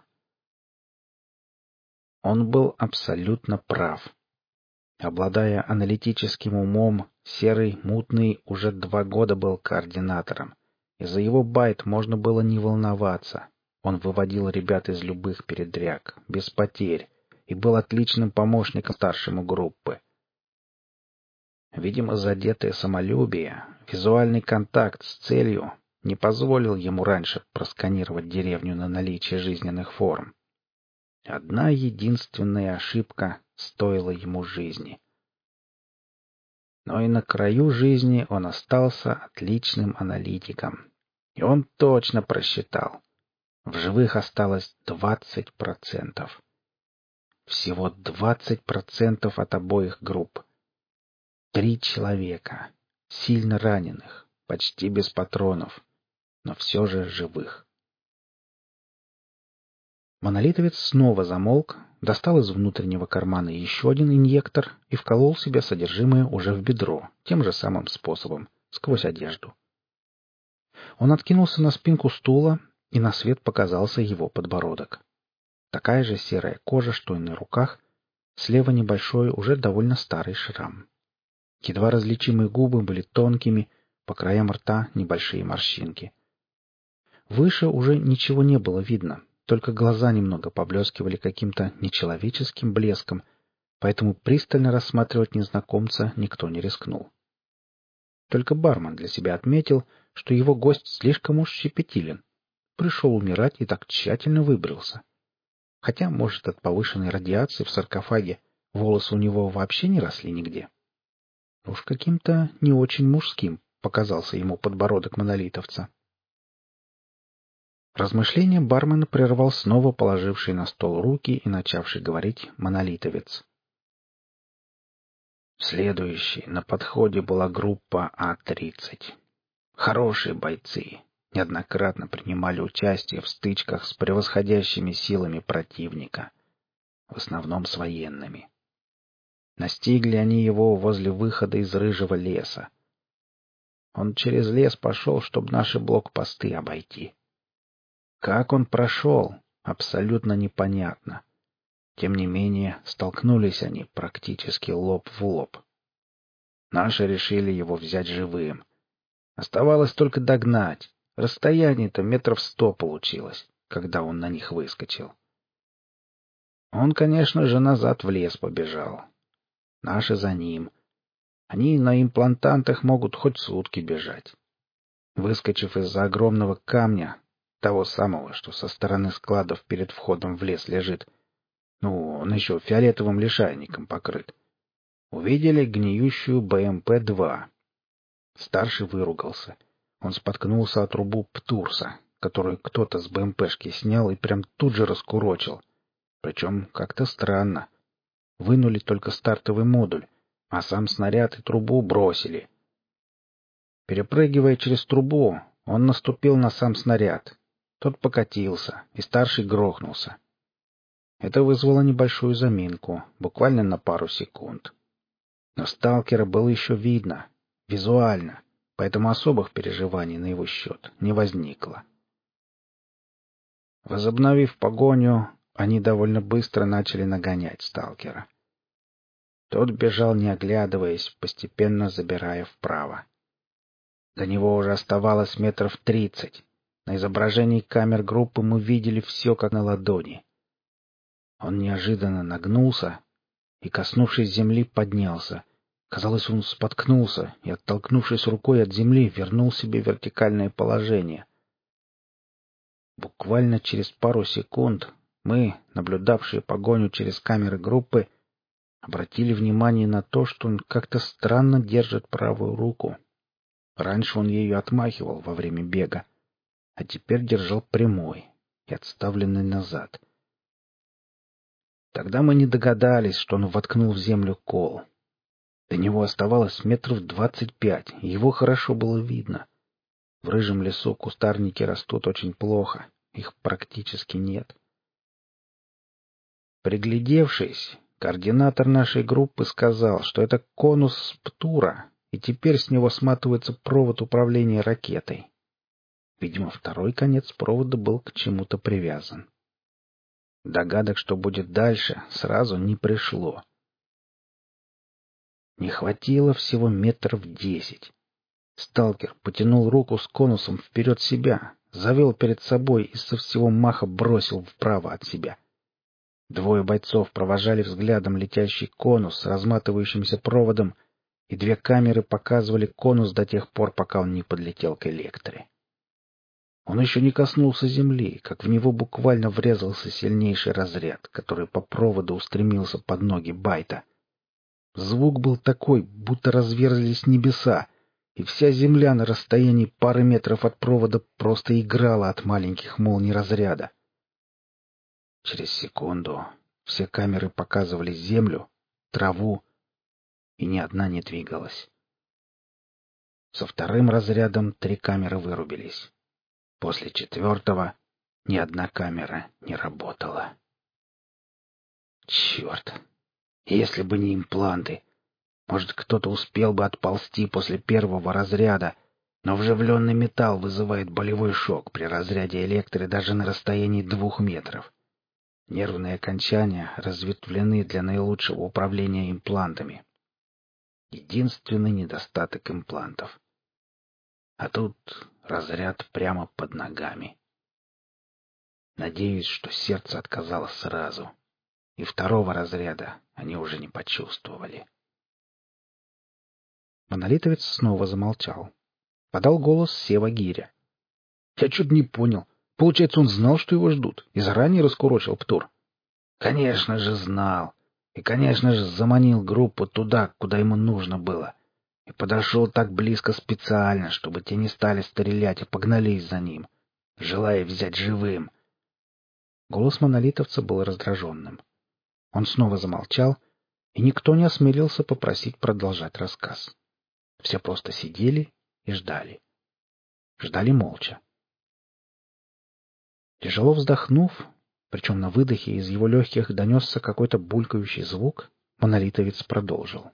Он был абсолютно прав. Обладая аналитическим умом, Серый Мутный уже 2 года был координатором, и за его байт можно было не волноваться. Он выводил ребят из любых передряг, без потерь, и был отличным помощником старшему группы. Видимо, задетое самолюбие, визуальный контакт с целью не позволил ему раньше просканировать деревню на наличие жизненных форм. Одна единственная ошибка стоила ему жизни. Но и на краю жизни он остался отличным аналитиком. И он точно просчитал. В живых осталось 20%. Всего 20% от обоих групп. 3 человека, сильно раненых, почти без патронов, но все же живых. Монолитовец снова замолк, достал из внутреннего кармана еще один инъектор и вколол себе содержимое уже в бедро, тем же самым способом, сквозь одежду. Он откинулся на спинку стула, и на свет показался его подбородок. Такая же серая кожа, что и на руках, слева небольшой, уже довольно старый шрам. Едва различимые губы были тонкими, по краям рта небольшие морщинки. Выше уже ничего не было видно, только глаза немного поблескивали каким-то нечеловеческим блеском, поэтому пристально рассматривать незнакомца никто не рискнул. Только бармен для себя отметил, что его гость слишком уж щепетилен. Пришел умирать и так тщательно выбрился. Хотя, может, от повышенной радиации в саркофаге волосы у него вообще не росли нигде. Уж каким-то не очень мужским показался ему подбородок монолитовца. Размышление бармена прервал снова положивший на стол руки и начавший говорить монолитовец. Следующей на подходе была группа А-30. Хорошие бойцы, неоднократно принимали участие в стычках с превосходящими силами противника, в основном с военными. Настигли они его возле выхода из рыжего леса. Он через лес пошел, чтобы наши блокпосты обойти. Как он прошел, абсолютно непонятно. Тем не менее, столкнулись они практически лоб в лоб. Наши решили его взять живым. Оставалось только догнать. Расстояние-то 100 метров получилось, когда он на них выскочил. Он, конечно же, назад в лес побежал. Наши за ним. Они на имплантантах могут хоть сутки бежать. Выскочив из-за огромного камня, того самого, что со стороны складов перед входом в лес лежит, он еще фиолетовым лишайником покрыт, увидели гниющую БМП-2. Старший выругался. Он споткнулся о трубу Птурса, которую кто-то с БМПшки снял и прям тут же раскурочил. Причем как-то странно. Вынули только стартовый модуль, а сам снаряд и трубу бросили. Перепрыгивая через трубу, он наступил на сам снаряд. Тот покатился, и старший грохнулся. Это вызвало небольшую заминку, буквально на пару секунд. Но сталкера было еще видно, визуально, поэтому особых переживаний на его счет не возникло. Возобновив погоню, они довольно быстро начали нагонять сталкера. Тот бежал, не оглядываясь, постепенно забирая вправо. До него уже оставалось 30 метров. На изображении камер группы мы видели все как на ладони. Он неожиданно нагнулся и, коснувшись земли, поднялся. Казалось, он споткнулся и, оттолкнувшись рукой от земли, вернул себе вертикальное положение. Буквально через пару секунд мы, наблюдавшие погоню через камеры группы, обратили внимание на то, что он как-то странно держит правую руку. Раньше он ею отмахивал во время бега, а теперь держал прямой и отставленный назад. Тогда мы не догадались, что он воткнул в землю кол. До него оставалось 25 метров, и его хорошо было видно. В рыжем лесу кустарники растут очень плохо, их практически нет. Приглядевшись, координатор нашей группы сказал, что это конус Птура, и теперь с него сматывается провод управления ракетой. Видимо, второй конец провода был к чему-то привязан. Догадок, что будет дальше, сразу не пришло. Не хватило всего 10 метров. Сталкер потянул руку с конусом вперед себя, завел перед собой и со всего маха бросил вправо от себя. Двое бойцов провожали взглядом летящий конус с разматывающимся проводом, и 2 камеры показывали конус до тех пор, пока он не подлетел к электре. Он еще не коснулся земли, как в него буквально врезался сильнейший разряд, который по проводу устремился под ноги Байта. Звук был такой, будто разверзлись небеса, и вся земля на расстоянии пары метров от провода просто играла от маленьких молний разряда. Через секунду все камеры показывали землю, траву, и ни одна не двигалась. Со вторым разрядом 3 камеры вырубились. После 4-го ни одна камера не работала. Черт! Если бы не импланты! Может, кто-то успел бы отползти после 1-го разряда, но вживленный металл вызывает болевой шок при разряде электры даже на расстоянии 2 метров. Нервные окончания разветвлены для наилучшего управления имплантами. Единственный недостаток имплантов. А тут разряд прямо под ногами. Надеюсь, что сердце отказало сразу, и 2-го разряда они уже не почувствовали. Монолитовец снова замолчал. Подал голос Сева Гиря. Я что-то не понял. Получается, он знал, что его ждут, и заранее раскурочил Птур? Конечно же, знал. И, конечно же, заманил группу туда, куда ему нужно было. И подошел так близко специально, чтобы те не стали стрелять и погнались за ним, желая взять живым. Голос монолитовца был раздраженным. Он снова замолчал, и никто не осмелился попросить продолжать рассказ. Все просто сидели и ждали. Ждали молча. Тяжело вздохнув, причем на выдохе из его легких донесся какой-то булькающий звук, монолитовец продолжил.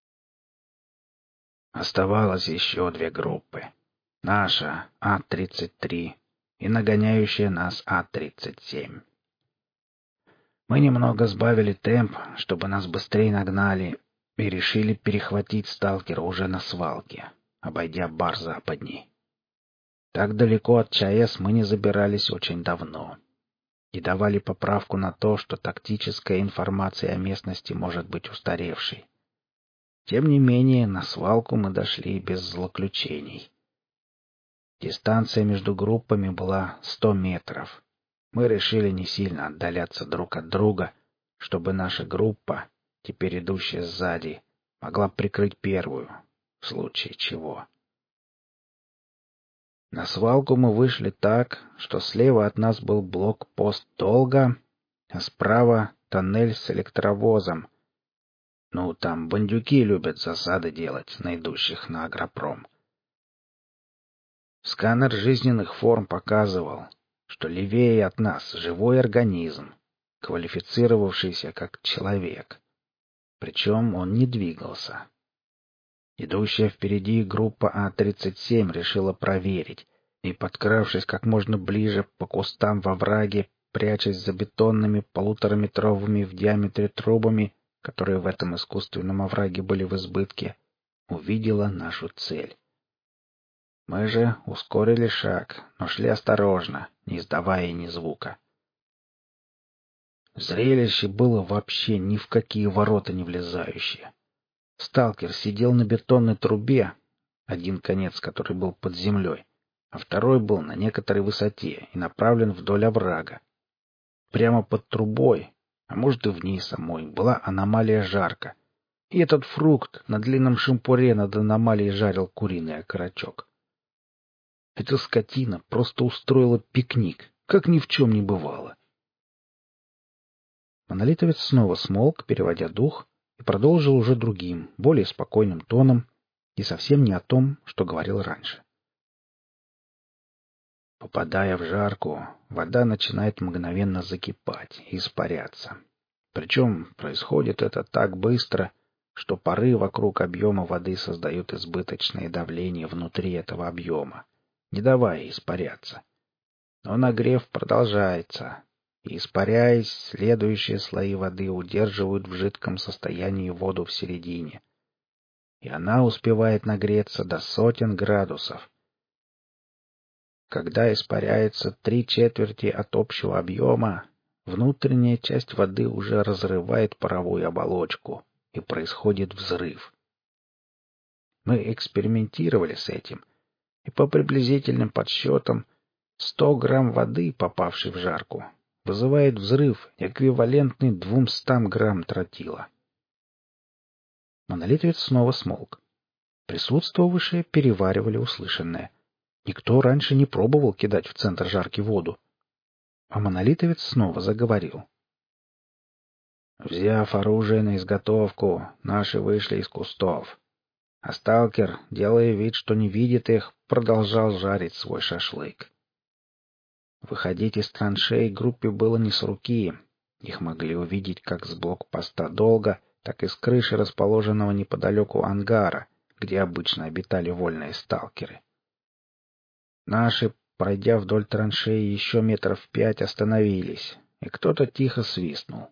Оставалось еще 2 группы. Наша А-33 и нагоняющая нас А-37. Мы немного сбавили темп, чтобы нас быстрее нагнали, и решили перехватить сталкера уже на свалке, обойдя бар западней. Так далеко от ЧАЭС мы не забирались очень давно и давали поправку на то, что тактическая информация о местности может быть устаревшей. Тем не менее, на свалку мы дошли без злоключений. Дистанция между группами была 100 метров. Мы решили не сильно отдаляться друг от друга, чтобы наша группа, теперь идущая сзади, могла прикрыть первую, в случае чего. На свалку мы вышли так, что слева от нас был блокпост «Долго», а справа — тоннель с электровозом. Ну, там бандюки любят засады делать на идущих на агропром. Сканер жизненных форм показывал, что левее от нас живой организм, квалифицировавшийся как человек. Причем он не двигался. Идущая впереди группа А-37 решила проверить, и, подкравшись как можно ближе по кустам во враге, прячась за бетонными 1,5-метровыми в диаметре трубами, которые в этом искусственном овраге были в избытке, увидела нашу цель. Мы же ускорили шаг, но шли осторожно, не издавая ни звука. Зрелище было вообще ни в какие ворота не влезающее. Сталкер сидел на бетонной трубе, один конец которой был под землей, а второй был на некоторой высоте и направлен вдоль оврага. Прямо под трубой, а может и в ней самой, была аномалия жарка, и этот фрукт на длинном шампуре над аномалией жарил куриный окорочок. Эта скотина просто устроила пикник, как ни в чем не бывало. Монолитовец снова смолк, переводя дух, и продолжил уже другим, более спокойным тоном и совсем не о том, что говорил раньше. Попадая в жарку, вода начинает мгновенно закипать и испаряться. Причем происходит это так быстро, что пары вокруг объема воды создают избыточное давление внутри этого объема, не давая испаряться. Но нагрев продолжается, и, испаряясь, следующие слои воды удерживают в жидком состоянии воду в середине, и она успевает нагреться до сотен градусов. Когда испаряется 3/4 от общего объема, внутренняя часть воды уже разрывает паровую оболочку, и происходит взрыв. Мы экспериментировали с этим, и по приблизительным подсчетам 100 грамм воды, попавшей в жарку, вызывает взрыв, эквивалентный 200 грамм тротила. Монолитовец снова смолк. Присутствовавшие переваривали услышанное. Никто раньше не пробовал кидать в центр жарки воду. А монолитовец снова заговорил. Взяв оружие на изготовку, наши вышли из кустов. А сталкер, делая вид, что не видит их, продолжал жарить свой шашлык. Выходить из траншей группе было не с руки. Их могли увидеть как с блокпоста Долга, так и с крыши расположенного неподалеку ангара, где обычно обитали вольные сталкеры. Наши, пройдя вдоль траншеи еще 5 метров, остановились, и кто-то тихо свистнул.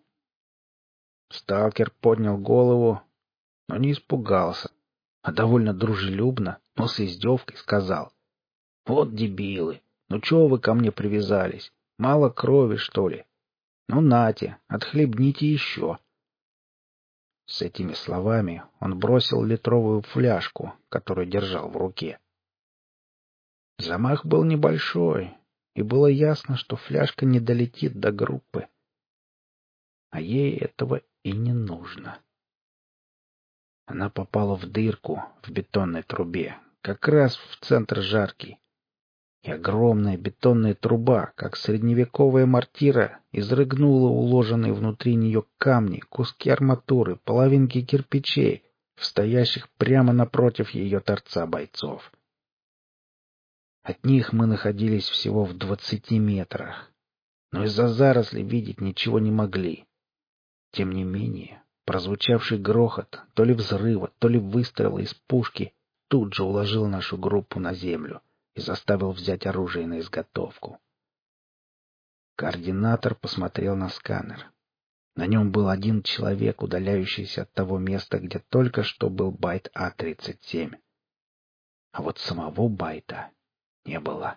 Сталкер поднял голову, но не испугался, а довольно дружелюбно, но с издевкой сказал: «Вот дебилы! Ну чего вы ко мне привязались? Мало крови, что ли? Ну нате, отхлебните еще!» С этими словами он бросил литровую фляжку, которую держал в руке. Замах был небольшой, и было ясно, что фляжка не долетит до группы. А ей этого и не нужно. Она попала в дырку в бетонной трубе, как раз в центр жарки. И огромная бетонная труба, как средневековая мортира, изрыгнула уложенные внутри нее камни, куски арматуры, половинки кирпичей, в стоящих прямо напротив ее торца бойцов. От них мы находились всего в 20 метрах, но из-за зарослей видеть ничего не могли. Тем не менее, прозвучавший грохот, то ли взрыва, то ли выстрела из пушки, тут же уложил нашу группу на землю и заставил взять оружие на изготовку. Координатор посмотрел на сканер. На нем был один человек, удаляющийся от того места, где только что был байт А-37. А вот самого байта не было.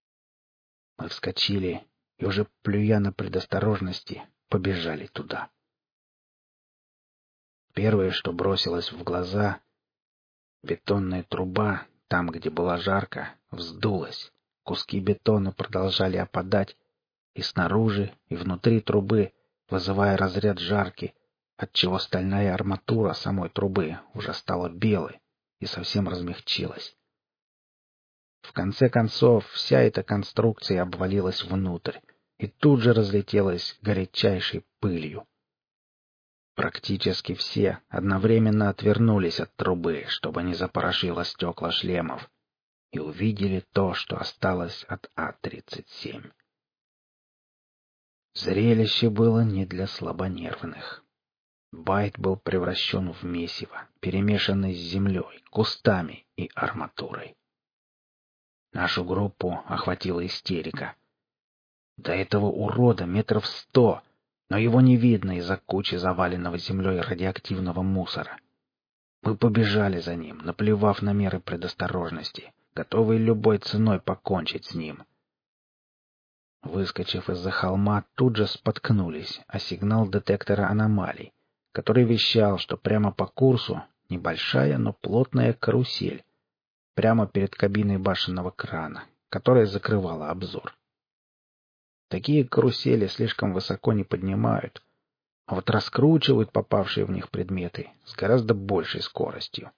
Мы вскочили и, уже плюя на предосторожности, побежали туда. Первое, что бросилось в глаза — бетонная труба, там, где была жарко, вздулась. Куски бетона продолжали опадать и снаружи, и внутри трубы, вызывая разряд жарки, отчего стальная арматура самой трубы уже стала белой и совсем размягчилась. В конце концов, вся эта конструкция обвалилась внутрь и тут же разлетелась горячайшей пылью. Практически все одновременно отвернулись от трубы, чтобы не запорошило стекла шлемов, и увидели то, что осталось от А-37. Зрелище было не для слабонервных. Байт был превращен в месиво, перемешанное с землей, кустами и арматурой. Нашу группу охватила истерика. До этого урода 100 метров, но его не видно из-за кучи заваленного землей радиоактивного мусора. Мы побежали за ним, наплевав на меры предосторожности, готовые любой ценой покончить с ним. Выскочив из-за холма, тут же споткнулись о сигнал детектора аномалий, который вещал, что прямо по курсу небольшая, но плотная карусель, прямо перед кабиной башенного крана, которая закрывала обзор. Такие карусели слишком высоко не поднимают, а вот раскручивают попавшие в них предметы с гораздо большей скоростью.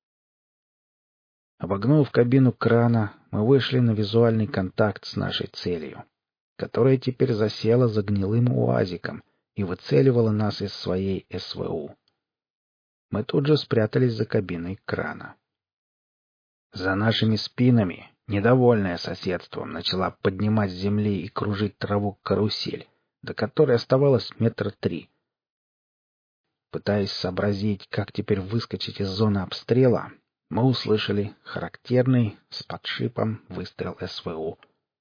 Обогнув кабину крана, мы вышли на визуальный контакт с нашей целью, которая теперь засела за гнилым уазиком и выцеливала нас из своей СВУ. Мы тут же спрятались за кабиной крана. За нашими спинами, недовольная соседством, начала поднимать с земли и кружить траву карусель, до которой оставалось 3 метра. Пытаясь сообразить, как теперь выскочить из зоны обстрела, мы услышали характерный с подшипом выстрел СВУ.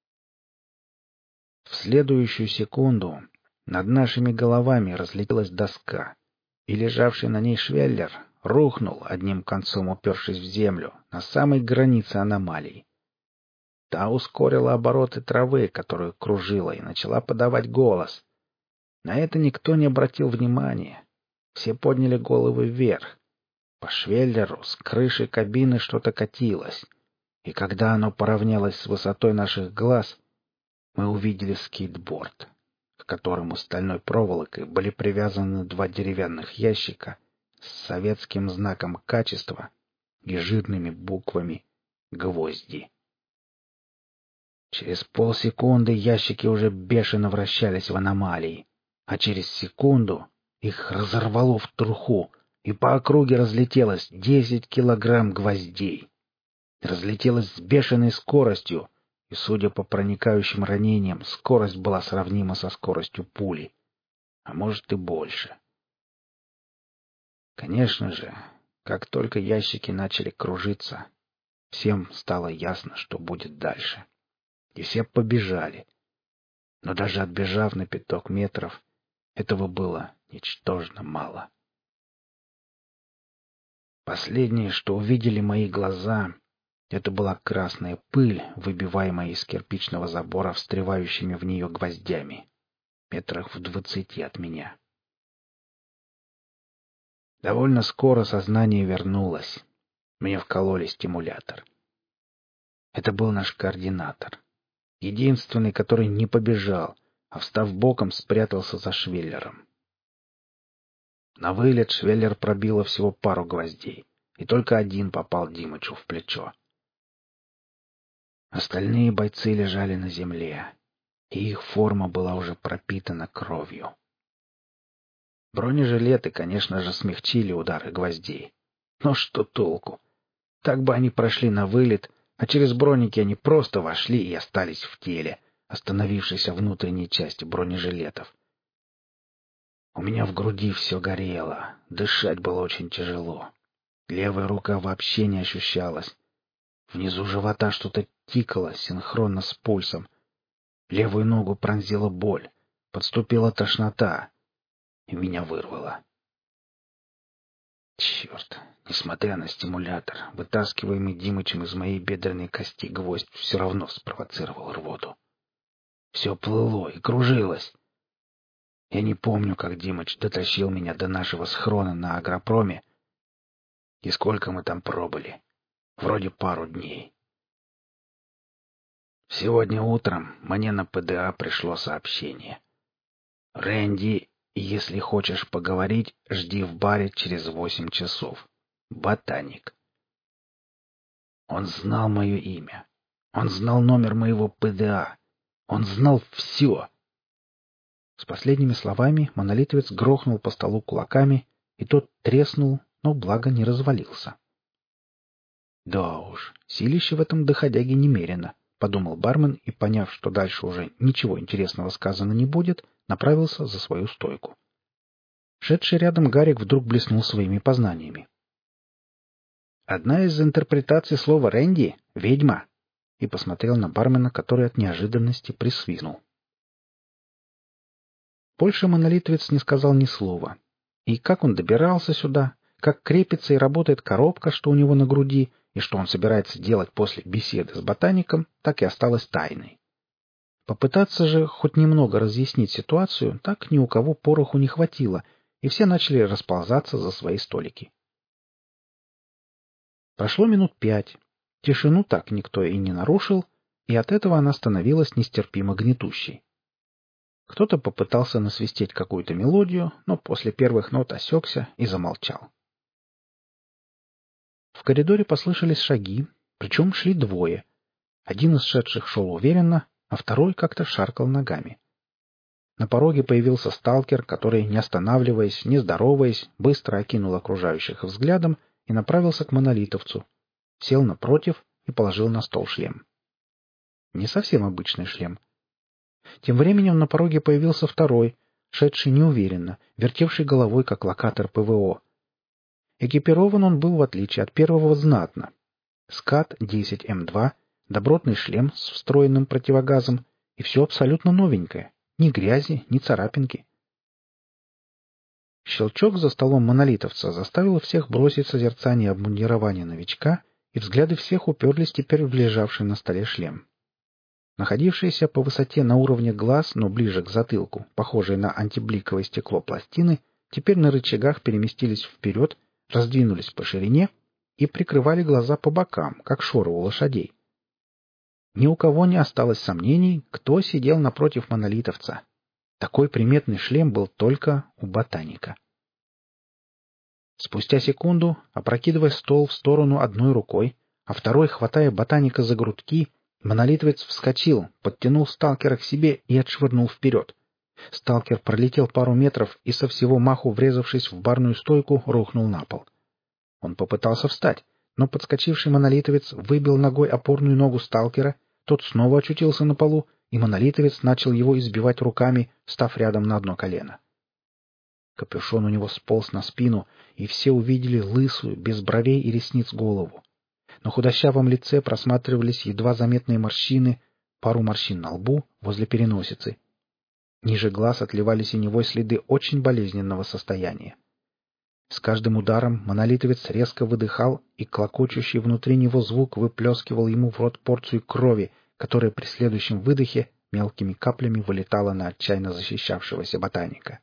В следующую секунду над нашими головами разлетелась доска, и лежавший на ней швеллер рухнул, одним концом упершись в землю, на самой границе аномалии. Та ускорила обороты травы, которую кружила, и начала подавать голос. На это никто не обратил внимания. Все подняли головы вверх. По швеллеру с крыши кабины что-то катилось, и когда оно поравнялось с высотой наших глаз, мы увидели скейтборд, к которому стальной проволокой были привязаны 2 деревянных ящика с советским знаком качества и жирными буквами «Гвозди». Через полсекунды ящики уже бешено вращались в аномалии, а через секунду их разорвало в труху, и по округе разлетелось 10 килограмм гвоздей. Разлетелось с бешеной скоростью, и, судя по проникающим ранениям, скорость была сравнима со скоростью пули, а может и больше. Конечно же, как только ящики начали кружиться, всем стало ясно, что будет дальше. И все побежали. Но даже отбежав на 5 метров, этого было ничтожно мало. Последнее, что увидели мои глаза, это была красная пыль, выбиваемая из кирпичного забора встревающими в нее гвоздями, метрах в 20 от меня. Довольно скоро сознание вернулось. Мне вкололи стимулятор. Это был наш координатор. Единственный, который не побежал, а, встав боком, спрятался за швеллером. На вылет швеллер пробило всего пару гвоздей, и только один попал Димычу в плечо. Остальные бойцы лежали на земле, и их форма была уже пропитана кровью. Бронежилеты, конечно же, смягчили удары гвоздей. Но что толку? Так бы они прошли на вылет, а через броники они просто вошли и остались в теле, остановившейся внутренней части бронежилетов. У меня в груди все горело, дышать было очень тяжело. Левая рука вообще не ощущалась. Внизу живота что-то тикало синхронно с пульсом. Левую ногу пронзила боль, подступила тошнота, и меня вырвало. Черт, несмотря на стимулятор, вытаскиваемый Димычем из моей бедренной кости гвоздь все равно спровоцировал рвоту. Все плыло и кружилось. Я не помню, как Димыч дотащил меня до нашего схрона на агропроме, и сколько мы там пробыли. Вроде пару дней. Сегодня утром мне на ПДА пришло сообщение. «Рэнди, если хочешь поговорить, жди в баре через 8 часов. Ботаник». Он знал мое имя. Он знал номер моего ПДА. Он знал все. С последними словами монолитовец грохнул по столу кулаками, и тот треснул, но благо не развалился. «Да уж, силище в этом доходяге немерено», — подумал бармен и, поняв, что дальше уже ничего интересного сказано не будет, направился за свою стойку. Шедший рядом Гарик вдруг блеснул своими познаниями. «Одна из интерпретаций слова «Рэнди» — ведьма», и посмотрел на бармена, который от неожиданности присвистнул. Больше монолитовец не сказал ни слова. И как он добирался сюда, как крепится и работает коробка, что у него на груди, и что он собирается делать после беседы с ботаником, так и осталось тайной. Попытаться же хоть немного разъяснить ситуацию, так ни у кого пороху не хватило, и все начали расползаться за свои столики. Прошло минут 5. Тишину так никто и не нарушил, и от этого она становилась нестерпимо гнетущей. Кто-то попытался насвистеть какую-то мелодию, но после первых нот осекся и замолчал. В коридоре послышались шаги, причем шли двое. Один из шедших шел уверенно, а второй как-то шаркал ногами. На пороге появился сталкер, который, не останавливаясь, не здороваясь, быстро окинул окружающих взглядом и направился к монолитовцу. Сел напротив и положил на стол шлем. Не совсем обычный шлем. Тем временем на пороге появился второй, шедший неуверенно, вертевший головой, как локатор ПВО. Экипирован он был, в отличие от первого, знатно. СКАТ-10М2, добротный шлем с встроенным противогазом, и все абсолютно новенькое. Ни грязи, ни царапинки. Щелчок за столом монолитовца заставил всех бросить созерцание обмундирования новичка, и взгляды всех уперлись теперь в лежавший на столе шлем. Находившиеся по высоте на уровне глаз, но ближе к затылку, похожие на антибликовое стекло пластины, теперь на рычагах переместились вперед, раздвинулись по ширине и прикрывали глаза по бокам, как шоры у лошадей. Ни у кого не осталось сомнений, кто сидел напротив монолитовца. Такой приметный шлем был только у ботаника. Спустя секунду, опрокидывая стол в сторону одной рукой, а второй, хватая ботаника за грудки, монолитовец вскочил, подтянул сталкера к себе и отшвырнул вперед. Сталкер пролетел пару метров и со всего маху, врезавшись в барную стойку, рухнул на пол. Он попытался встать, но подскочивший монолитовец выбил ногой опорную ногу сталкера, тот снова очутился на полу, и монолитовец начал его избивать руками, став рядом на одно колено. Капюшон у него сполз на спину, и все увидели лысую, без бровей и ресниц голову. На худощавом лице просматривались едва заметные морщины, пару морщин на лбу, возле переносицы. Ниже глаз отливали синевой следы очень болезненного состояния. С каждым ударом монолитовец резко выдыхал, и клокочущий внутри него звук выплескивал ему в рот порцию крови, которая при следующем выдохе мелкими каплями вылетала на отчаянно защищавшегося ботаника.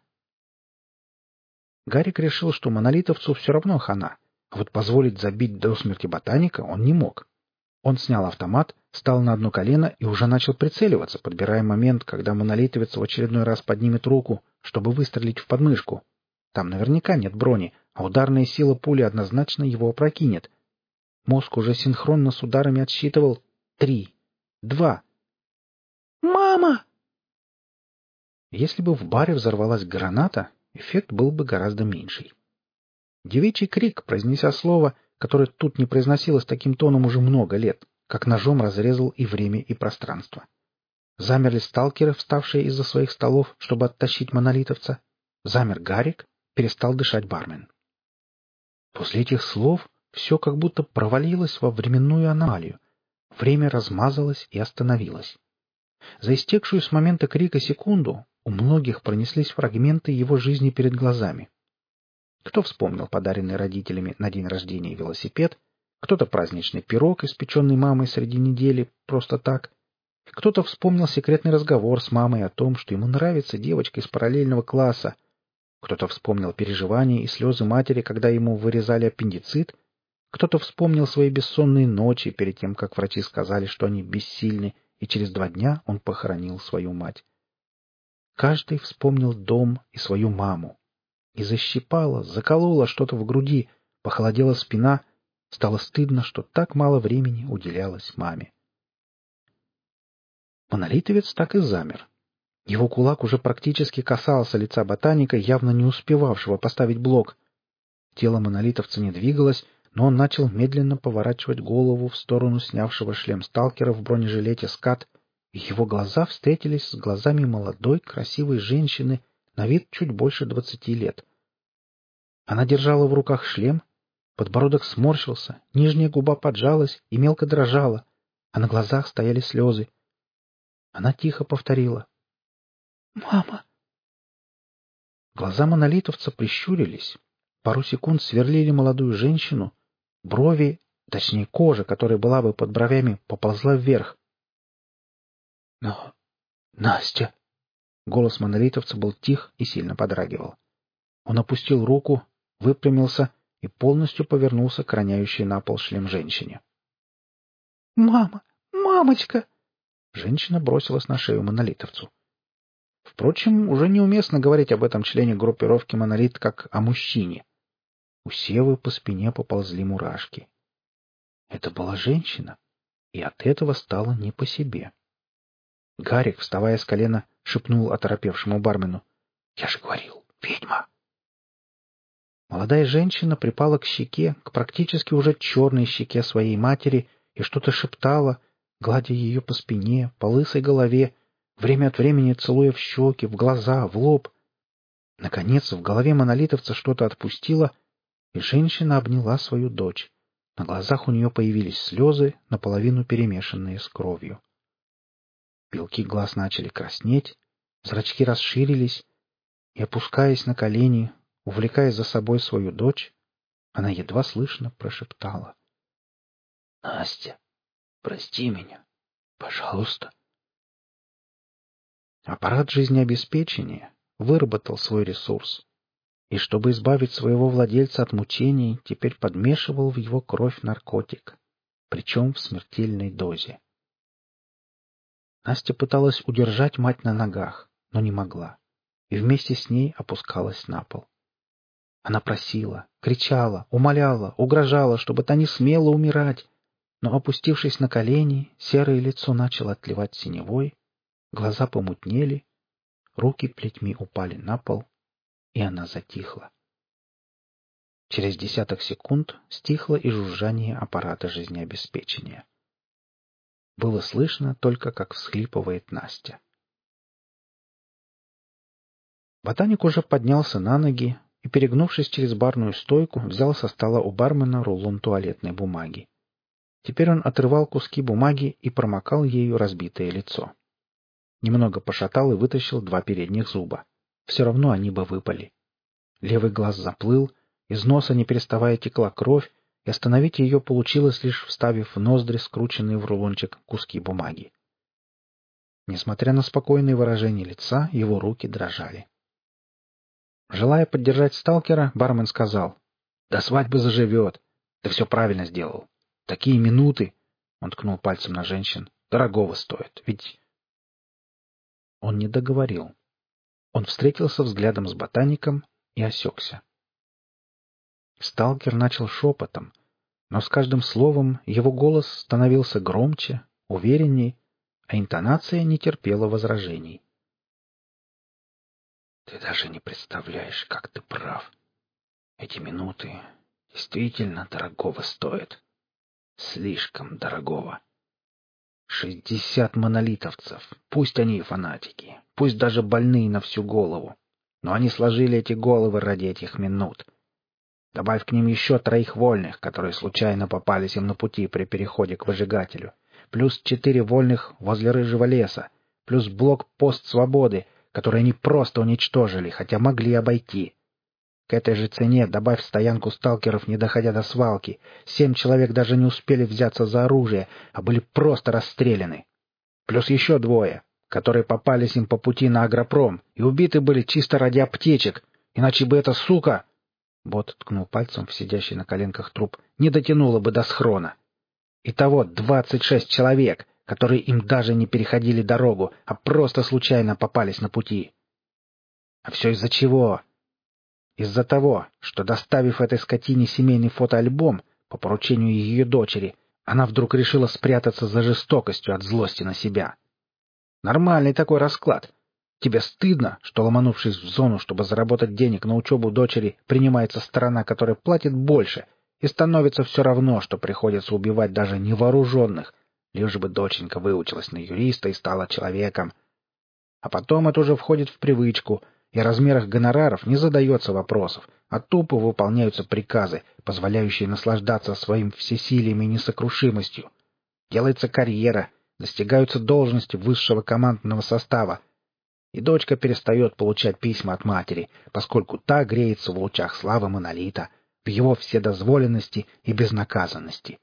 Гарик решил, что монолитовцу все равно хана, а вот позволить забить до смерти ботаника он не мог. Он снял автомат, встал на одно колено и уже начал прицеливаться, подбирая момент, когда монолитовец в очередной раз поднимет руку, чтобы выстрелить в подмышку. Там наверняка нет брони, а ударная сила пули однозначно его опрокинет. Мозг уже синхронно с ударами отсчитывал 3, 2. «Мама!» Если бы в баре взорвалась граната, эффект был бы гораздо меньший. Девичий крик, произнеся слово, которое тут не произносилось таким тоном уже много лет, как ножом разрезал и время, и пространство. Замерли сталкеры, вставшие из-за своих столов, чтобы оттащить монолитовца. Замер Гарик, перестал дышать бармен. После этих слов все как будто провалилось во временную аномалию. Время размазалось и остановилось. За истекшую с момента крика секунду у многих пронеслись фрагменты его жизни перед глазами. Кто вспомнил подаренный родителями на день рождения велосипед, кто-то праздничный пирог, испеченный мамой среди недели, просто так. Кто-то вспомнил секретный разговор с мамой о том, что ему нравится девочка из параллельного класса. Кто-то вспомнил переживания и слезы матери, когда ему вырезали аппендицит. Кто-то вспомнил свои бессонные ночи перед тем, как врачи сказали, что они бессильны, и через 2 дня он похоронил свою мать. Каждый вспомнил дом и свою маму. И защипало, закололо что-то в груди, похолодела спина, стало стыдно, что так мало времени уделялось маме. Монолитовец так и замер. Его кулак уже практически касался лица ботаника, явно не успевавшего поставить блок. Тело монолитовца не двигалось, но он начал медленно поворачивать голову в сторону снявшего шлем сталкера в бронежилете «Скат», и его глаза встретились с глазами молодой, красивой женщины, на вид чуть больше 20 лет. Она держала в руках шлем, подбородок сморщился, нижняя губа поджалась и мелко дрожала, а на глазах стояли слезы. Она тихо повторила: «Мама!» Глаза монолитовца прищурились, пару секунд сверлили молодую женщину, брови, точнее кожа, которая была бы под бровями, поползла вверх. «Но... Настя!» Голос монолитовца был тих и сильно подрагивал. Он опустил руку, выпрямился и полностью повернулся к роняющей на пол шлем женщине. «Мама! Мамочка!» Женщина бросилась на шею монолитовцу. Впрочем, уже неуместно говорить об этом члене группировки «Монолит» как о мужчине. У Севы по спине поползли мурашки. Это была женщина, и от этого стало не по себе. Гарик, вставая с колена, шепнул оторопевшему бармену: «Я же говорил, ведьма!» Молодая женщина припала к щеке, к практически уже черной щеке своей матери, и что-то шептала, гладя ее по спине, по лысой голове, время от времени целуя в щеки, в глаза, в лоб, Наконец в голове монолитовца что-то отпустило, и женщина обняла свою дочь. На глазах у нее появились слезы, наполовину перемешанные с кровью. Белки глаз начали краснеть, зрачки расширились, и, опускаясь на колени, увлекая за собой свою дочь, она едва слышно прошептала: «Настя, прости меня, пожалуйста». Аппарат жизнеобеспечения выработал свой ресурс, и, чтобы избавить своего владельца от мучений, теперь подмешивал в его кровь наркотик, причем в смертельной дозе. Настя пыталась удержать мать на ногах, но не могла, и вместе с ней опускалась на пол. Она просила, кричала, умоляла, угрожала, чтобы та не смела умирать, но, опустившись на колени, серое лицо начало отливать синевой, глаза помутнели, руки плетьми упали на пол, и она затихла. Через десяток секунд стихло и жужжание аппарата жизнеобеспечения. Было слышно только, как всхлипывает Настя. Ботаник уже поднялся на ноги и, перегнувшись через барную стойку, взял со стола у бармена рулон туалетной бумаги. Теперь он отрывал куски бумаги и промокал ею разбитое лицо. Немного пошатал и вытащил 2 передних зуба. Все равно они бы выпали. Левый глаз заплыл, из носа не переставая текла кровь, и остановить ее получилось, лишь вставив в ноздри скрученные в рулончик куски бумаги. Несмотря на спокойное выражение лица, его руки дрожали. Желая поддержать сталкера, бармен сказал: «До свадьбы заживет. Ты все правильно сделал. Такие минуты, — он ткнул пальцем на женщин, — дорогого стоят. Ведь...» Он не договорил. Он встретился взглядом с ботаником и осекся. Сталкер начал шепотом, но с каждым словом его голос становился громче, уверенней, а интонация не терпела возражений. «Ты даже не представляешь, как ты прав. Эти минуты действительно дорогого стоят. Слишком дорогого. 60 монолитовцев, пусть они и фанатики, пусть даже больные на всю голову, но они сложили эти головы ради этих минут. Добавь к ним еще 3 вольных, которые случайно попались им на пути при переходе к выжигателю, плюс 4 вольных возле Рыжего леса, плюс блокпост Свободы, который они просто уничтожили, хотя могли обойти. К этой же цене добавь стоянку сталкеров, не доходя до свалки. 7 человек даже не успели взяться за оружие, а были просто расстреляны. Плюс еще 2, которые попались им по пути на агропром и убиты были чисто ради аптечек, иначе бы эта сука... Бот ткнул пальцем в сидящий на коленках труп. Не дотянула бы до схрона. Итого 26 человек, которые им даже не переходили дорогу, а просто случайно попались на пути. А все из-за чего? Из-за того, что, доставив этой скотине семейный фотоальбом по поручению ее дочери, она вдруг решила спрятаться за жестокостью от злости на себя. Нормальный такой расклад. Тебе стыдно, что, ломанувшись в зону, чтобы заработать денег на учебу дочери, принимается сторона, которая платит больше, и становится все равно, что приходится убивать даже невооруженных, лишь бы доченька выучилась на юриста и стала человеком. А потом это уже входит в привычку, и о размерах гонораров не задается вопросов, а тупо выполняются приказы, позволяющие наслаждаться своим всесилием и несокрушимостью. Делается карьера, достигаются должности высшего командного состава, и дочка перестает получать письма от матери, поскольку та греется в лучах славы монолита, в его вседозволенности и безнаказанности.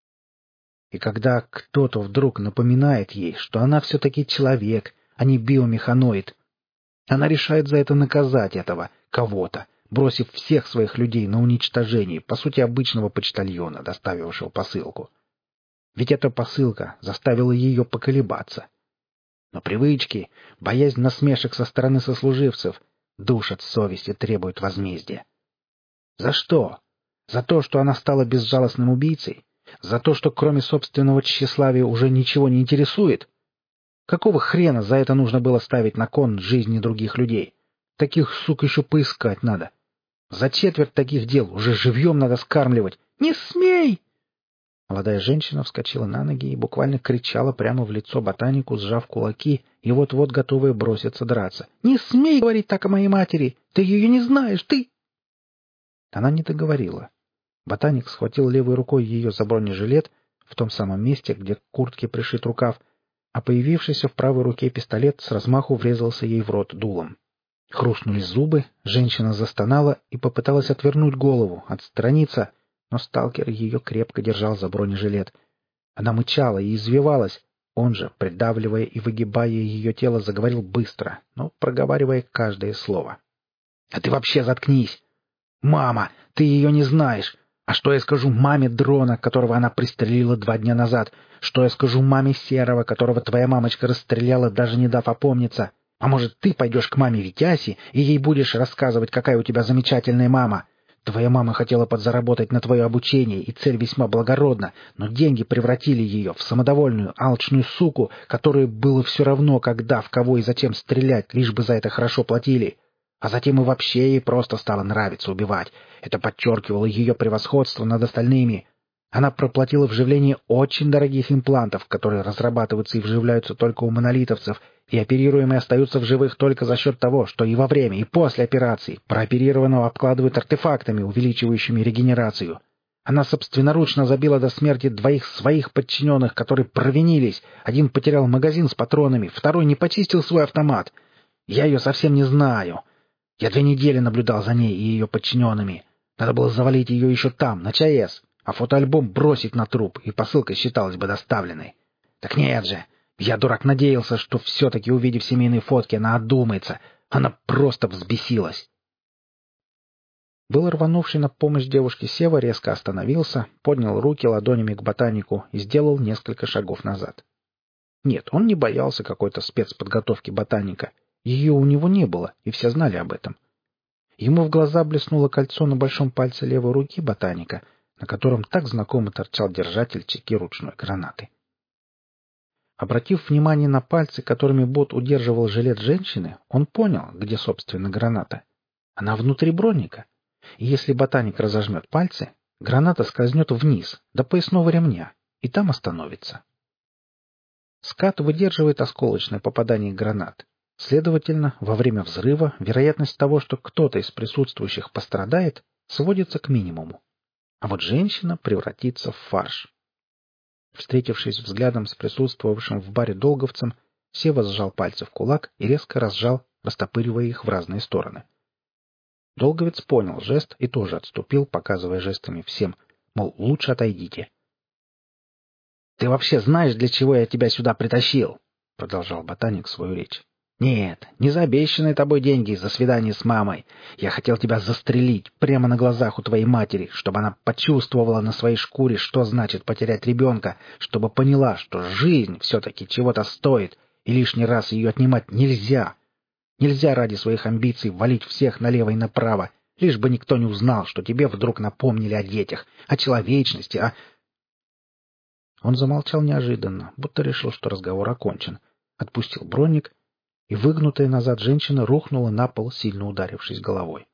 И когда кто-то вдруг напоминает ей, что она все-таки человек, а не биомеханоид, она решает за это наказать этого кого-то, бросив всех своих людей на уничтожение, по сути, обычного почтальона, доставившего посылку. Ведь эта посылка заставила ее поколебаться. Но привычки, боязнь насмешек со стороны сослуживцев, душат совесть и требуют возмездия. За что? За то, что она стала безжалостным убийцей? За то, что кроме собственного тщеславия уже ничего не интересует? Какого хрена за это нужно было ставить на кон жизни других людей? Таких сук еще поискать надо. За четверть таких дел уже живьем надо скармливать. «Не смей!» Молодая женщина вскочила на ноги и буквально кричала прямо в лицо ботанику, сжав кулаки и вот-вот готовые броситься драться. «Не смей говорить так о моей матери! Ты ее не знаешь, ты...» Она не договорила. Ботаник схватил левой рукой ее за бронежилет в том самом месте, где к куртке пришит рукав, а появившийся в правой руке пистолет с размаху врезался ей в рот дулом. Хрустнули зубы, женщина застонала и попыталась отвернуть голову, отстраниться, но сталкер ее крепко держал за бронежилет. Она мычала и извивалась, он же, придавливая и выгибая ее тело, заговорил быстро, но проговаривая каждое слово. «А ты вообще заткнись! Мама, ты ее не знаешь! А что я скажу маме Дрона, которого она пристрелила 2 дня назад? Что я скажу маме Серого, которого твоя мамочка расстреляла, даже не дав опомниться? А может, ты пойдешь к маме Витяси, и ей будешь рассказывать, какая у тебя замечательная мама? Твоя мама хотела подзаработать на твое обучение, и цель весьма благородна, но деньги превратили ее в самодовольную, алчную суку, которой было все равно, когда, в кого и зачем стрелять, лишь бы за это хорошо платили. А затем и вообще ей просто стало нравиться убивать. Это подчеркивало ее превосходство над остальными. Она проплатила вживление очень дорогих имплантов, которые разрабатываются и вживляются только у монолитовцев, и оперируемые остаются в живых только за счет того, что и во время, и после операции прооперированного обкладывают артефактами, увеличивающими регенерацию. Она собственноручно забила до смерти 2 своих подчиненных, которые провинились. Один потерял магазин с патронами, второй не почистил свой автомат. Я ее совсем не знаю. Я 2 недели наблюдал за ней и ее подчиненными. Надо было завалить ее еще там, на ЧАЭС, а фотоальбом бросить на труп, и посылка считалась бы доставленной. Так нет же. Я, дурак, надеялся, что все-таки, увидев семейные фотки, она одумается. Она просто взбесилась. Был рванувший на помощь девушке Сева резко остановился, поднял руки ладонями к ботанику и сделал несколько шагов назад. Нет, он не боялся какой-то спецподготовки ботаника. Ее у него не было, и все знали об этом. Ему в глаза блеснуло кольцо на большом пальце левой руки ботаника, на котором так знакомо торчал держатель чеки ручной гранаты. Обратив внимание на пальцы, которыми бот удерживал жилет женщины, он понял, где, собственно, граната. Она внутри броника. И если ботаник разожмет пальцы, граната скользнет вниз, до поясного ремня, и там остановится. Скат выдерживает осколочное попадание гранат. Следовательно, во время взрыва вероятность того, что кто-то из присутствующих пострадает, сводится к минимуму. А вот женщина превратится в фарш. Встретившись взглядом с присутствовавшим в баре долговцем, Сева сжал пальцы в кулак и резко разжал, растопыривая их в разные стороны. Долговец понял жест и тоже отступил, показывая жестами всем, мол, лучше отойдите. — Ты вообще знаешь, для чего я тебя сюда притащил? — продолжал ботаник свою речь. — Нет, не за обещанные тобой деньги за свидание с мамой. Я хотел тебя застрелить прямо на глазах у твоей матери, чтобы она почувствовала на своей шкуре, что значит потерять ребенка, чтобы поняла, что жизнь все-таки чего-то стоит, и лишний раз ее отнимать нельзя. Нельзя ради своих амбиций валить всех налево и направо, лишь бы никто не узнал, что тебе вдруг напомнили о детях, о человечности, о... Он замолчал неожиданно, будто решил, что разговор окончен, отпустил броник, и выгнутая назад женщина рухнула на пол, сильно ударившись головой.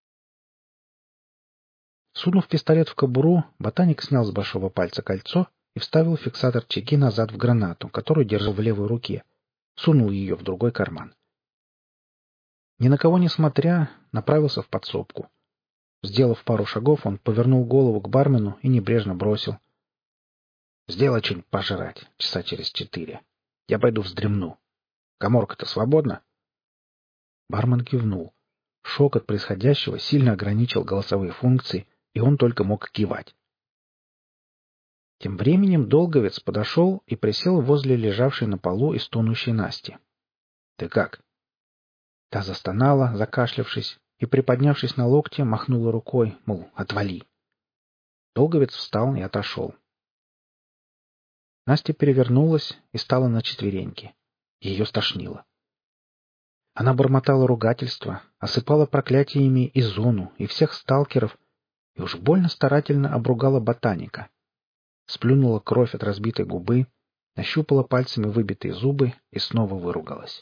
Сунув пистолет в кобуру, ботаник снял с большого пальца кольцо и вставил фиксатор чеки назад в гранату, которую держал в левой руке, сунул ее в другой карман. Ни на кого не смотря, направился в подсобку. Сделав пару шагов, он повернул голову к бармену и небрежно бросил: «Сделай что-нибудь пожрать, часа через 4. Я пойду вздремну. Каморка-то свободна?» Бармен кивнул. Шок от происходящего сильно ограничил голосовые функции, и он только мог кивать. Тем временем долговец подошел и присел возле лежавшей на полу и стонущей Насти. «Ты как?» Та застонала, закашлявшись, и, приподнявшись на локте, махнула рукой, мол, отвали. Долговец встал и отошел. Настя перевернулась и стала на четвереньки. Ее стошнило. Она бормотала ругательства, осыпала проклятиями и зону, и всех сталкеров, и уж больно старательно обругала ботаника. Сплюнула кровь от разбитой губы, нащупала пальцами выбитые зубы и снова выругалась.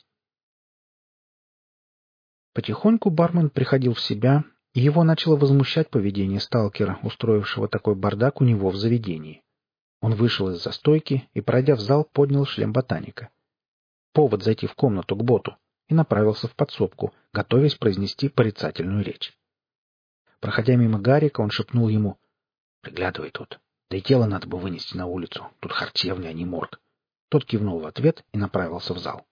Потихоньку бармен приходил в себя, и его начало возмущать поведение сталкера, устроившего такой бардак у него в заведении. Он вышел из застойки и, пройдя в зал, поднял шлем ботаника. повод зайти в комнату к боту, и направился в подсобку, готовясь произнести порицательную речь. Проходя мимо Гарика, он шепнул ему: «Приглядывай тут. Да и тело надо бы вынести на улицу. Тут харчевня, а не морг». Тот кивнул в ответ и направился в зал.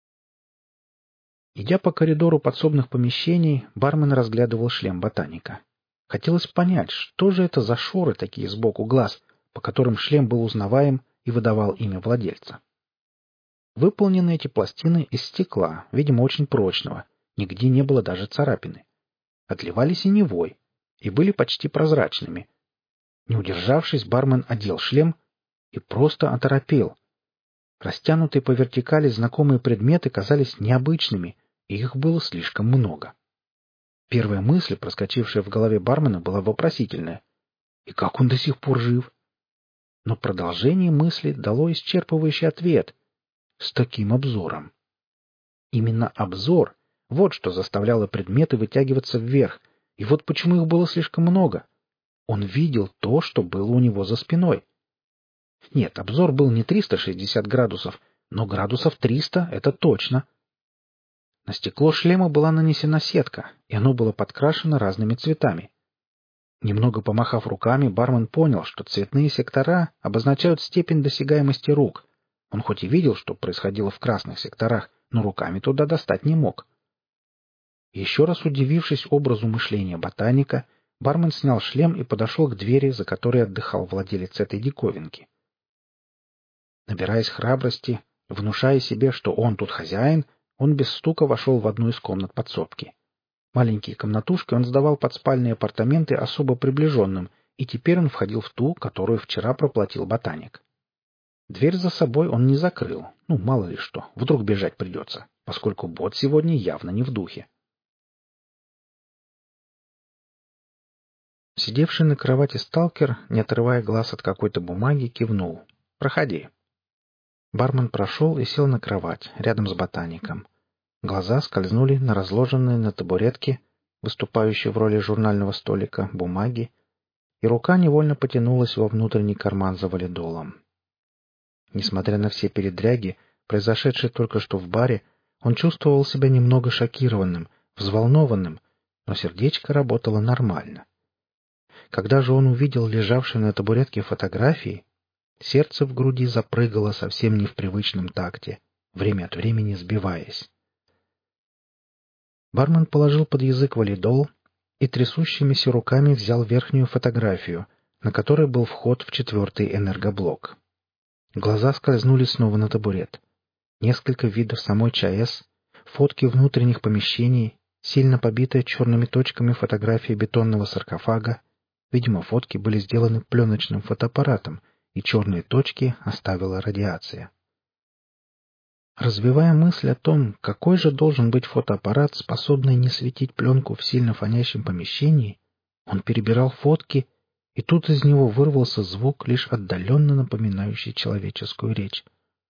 Идя по коридору подсобных помещений, бармен разглядывал шлем ботаника. Хотелось понять, что же это за шоры такие сбоку глаз, по которым шлем был узнаваем и выдавал имя владельца. Выполнены эти пластины из стекла, видимо, очень прочного, нигде не было даже царапины. Отливали синевой и были почти прозрачными. Не удержавшись, бармен одел шлем и просто оторопел. Растянутые по вертикали знакомые предметы казались необычными, и их было слишком много. Первая мысль, проскочившая в голове бармена, была вопросительная. И как он до сих пор жив? Но продолжение мысли дало исчерпывающий ответ. С таким обзором. Именно обзор — вот что заставляло предметы вытягиваться вверх, и вот почему их было слишком много. Он видел то, что было у него за спиной. Нет, обзор был не 360 градусов, но градусов 300 — это точно. На стекло шлема была нанесена сетка, и оно было подкрашено разными цветами. Немного помахав руками, бармен понял, что цветные сектора обозначают степень досягаемости рук. Он хоть и видел, что происходило в красных секторах, но руками туда достать не мог. Еще раз удивившись образу мышления ботаника, бармен снял шлем и подошел к двери, за которой отдыхал владелец этой диковинки. Набираясь храбрости, внушая себе, что он тут хозяин, он без стука вошел в одну из комнат подсобки. Маленькие комнатушки он сдавал под спальные апартаменты особо приближенным, и теперь он входил в ту, которую вчера проплатил ботаник. Дверь за собой он не закрыл. Мало ли что, вдруг бежать придется, поскольку бот сегодня явно не в духе. Сидевший на кровати сталкер, не отрывая глаз от какой-то бумаги, кивнул. «Проходи». Бармен прошел и сел на кровать, рядом с ботаником. Глаза скользнули на разложенные на табуретке, выступающие в роли журнального столика, бумаги, и рука невольно потянулась во внутренний карман за валидолом. Несмотря на все передряги, произошедшие только что в баре, он чувствовал себя немного шокированным, взволнованным, но сердечко работало нормально. Когда же он увидел лежавшие на табуретке фотографии, сердце в груди запрыгало совсем не в привычном такте, время от времени сбиваясь. Бармен положил под язык валидол и трясущимися руками взял верхнюю фотографию, на которой был вход в 4-й энергоблок. Глаза скользнули снова на табурет. Несколько видов самой ЧАЭС, фотки внутренних помещений, сильно побитая черными точками фотография бетонного саркофага. Видимо, фотки были сделаны пленочным фотоаппаратом, и черные точки оставила радиация. Развивая мысль о том, какой же должен быть фотоаппарат, способный не светить пленку в сильно фонящем помещении, он перебирал фотки, и тут из него вырвался звук, лишь отдаленно напоминающий человеческую речь.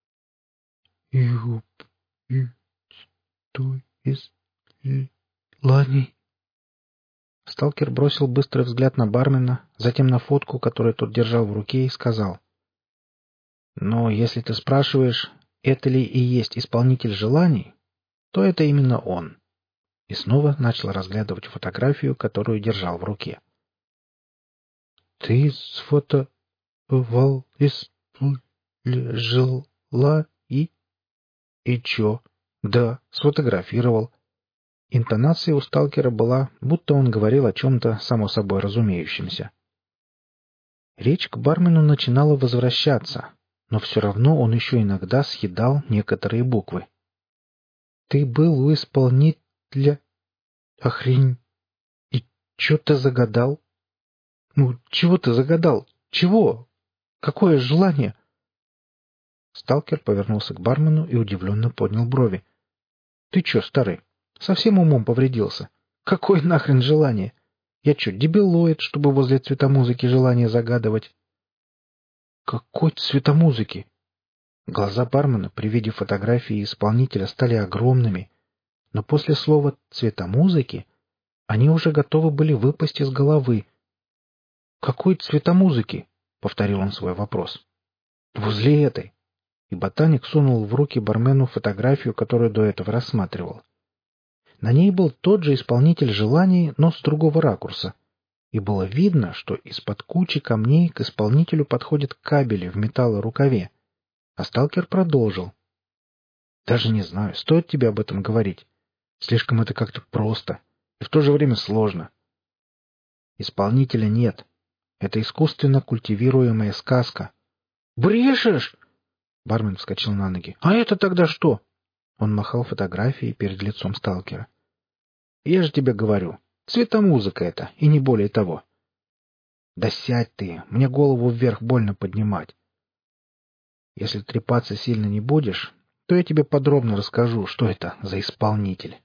Лани. Сталкер бросил быстрый взгляд на бармена, затем на фотку, которую тот держал в руке, и сказал: «Но если ты спрашиваешь, это ли и есть исполнитель желаний, то это именно он». И снова начал разглядывать фотографию, которую держал в руке. «Ты сфотовал желаний?» «И чё?» «Да, сфотографировал». Интонация у сталкера была, будто он говорил о чем-то само собой разумеющемся. Речь к бармену начинала возвращаться, но все равно он еще иногда съедал некоторые буквы. «Ты был у исполнителя... Охрень... И чё ты загадал?» «Чего ты загадал? Чего? Какое желание?» Сталкер повернулся к бармену и удивленно поднял брови. «Ты чё, старый, совсем умом повредился? Какое нахрен желание? Я чё, дебилоид, чтобы возле цветомузыки желание загадывать?» «Какой цветомузыки?» Глаза бармена при виде фотографии исполнителя стали огромными, но после слова «цветомузыки» они уже готовы были выпасть из головы. «Какой цветомузыки?» — повторил он свой вопрос. «Возле этой». и ботаник сунул в руки бармену фотографию, которую до этого рассматривал. На ней был тот же исполнитель желаний, но с другого ракурса, и было видно, что из-под кучи камней к исполнителю подходят кабели в металлорукаве. А сталкер продолжил. «Даже не знаю, стоит тебе об этом говорить. Слишком это как-то просто и в то же время сложно. Исполнителя нет. Это искусственно культивируемая сказка». «Брешешь!» Бармен вскочил на ноги. «А это тогда что?» Он махал фотографией перед лицом сталкера. «Я же тебе говорю, цветомузыка это, и не более того». «Да сядь ты, мне голову вверх больно поднимать. Если трепаться сильно не будешь, то я тебе подробно расскажу, что это за исполнитель».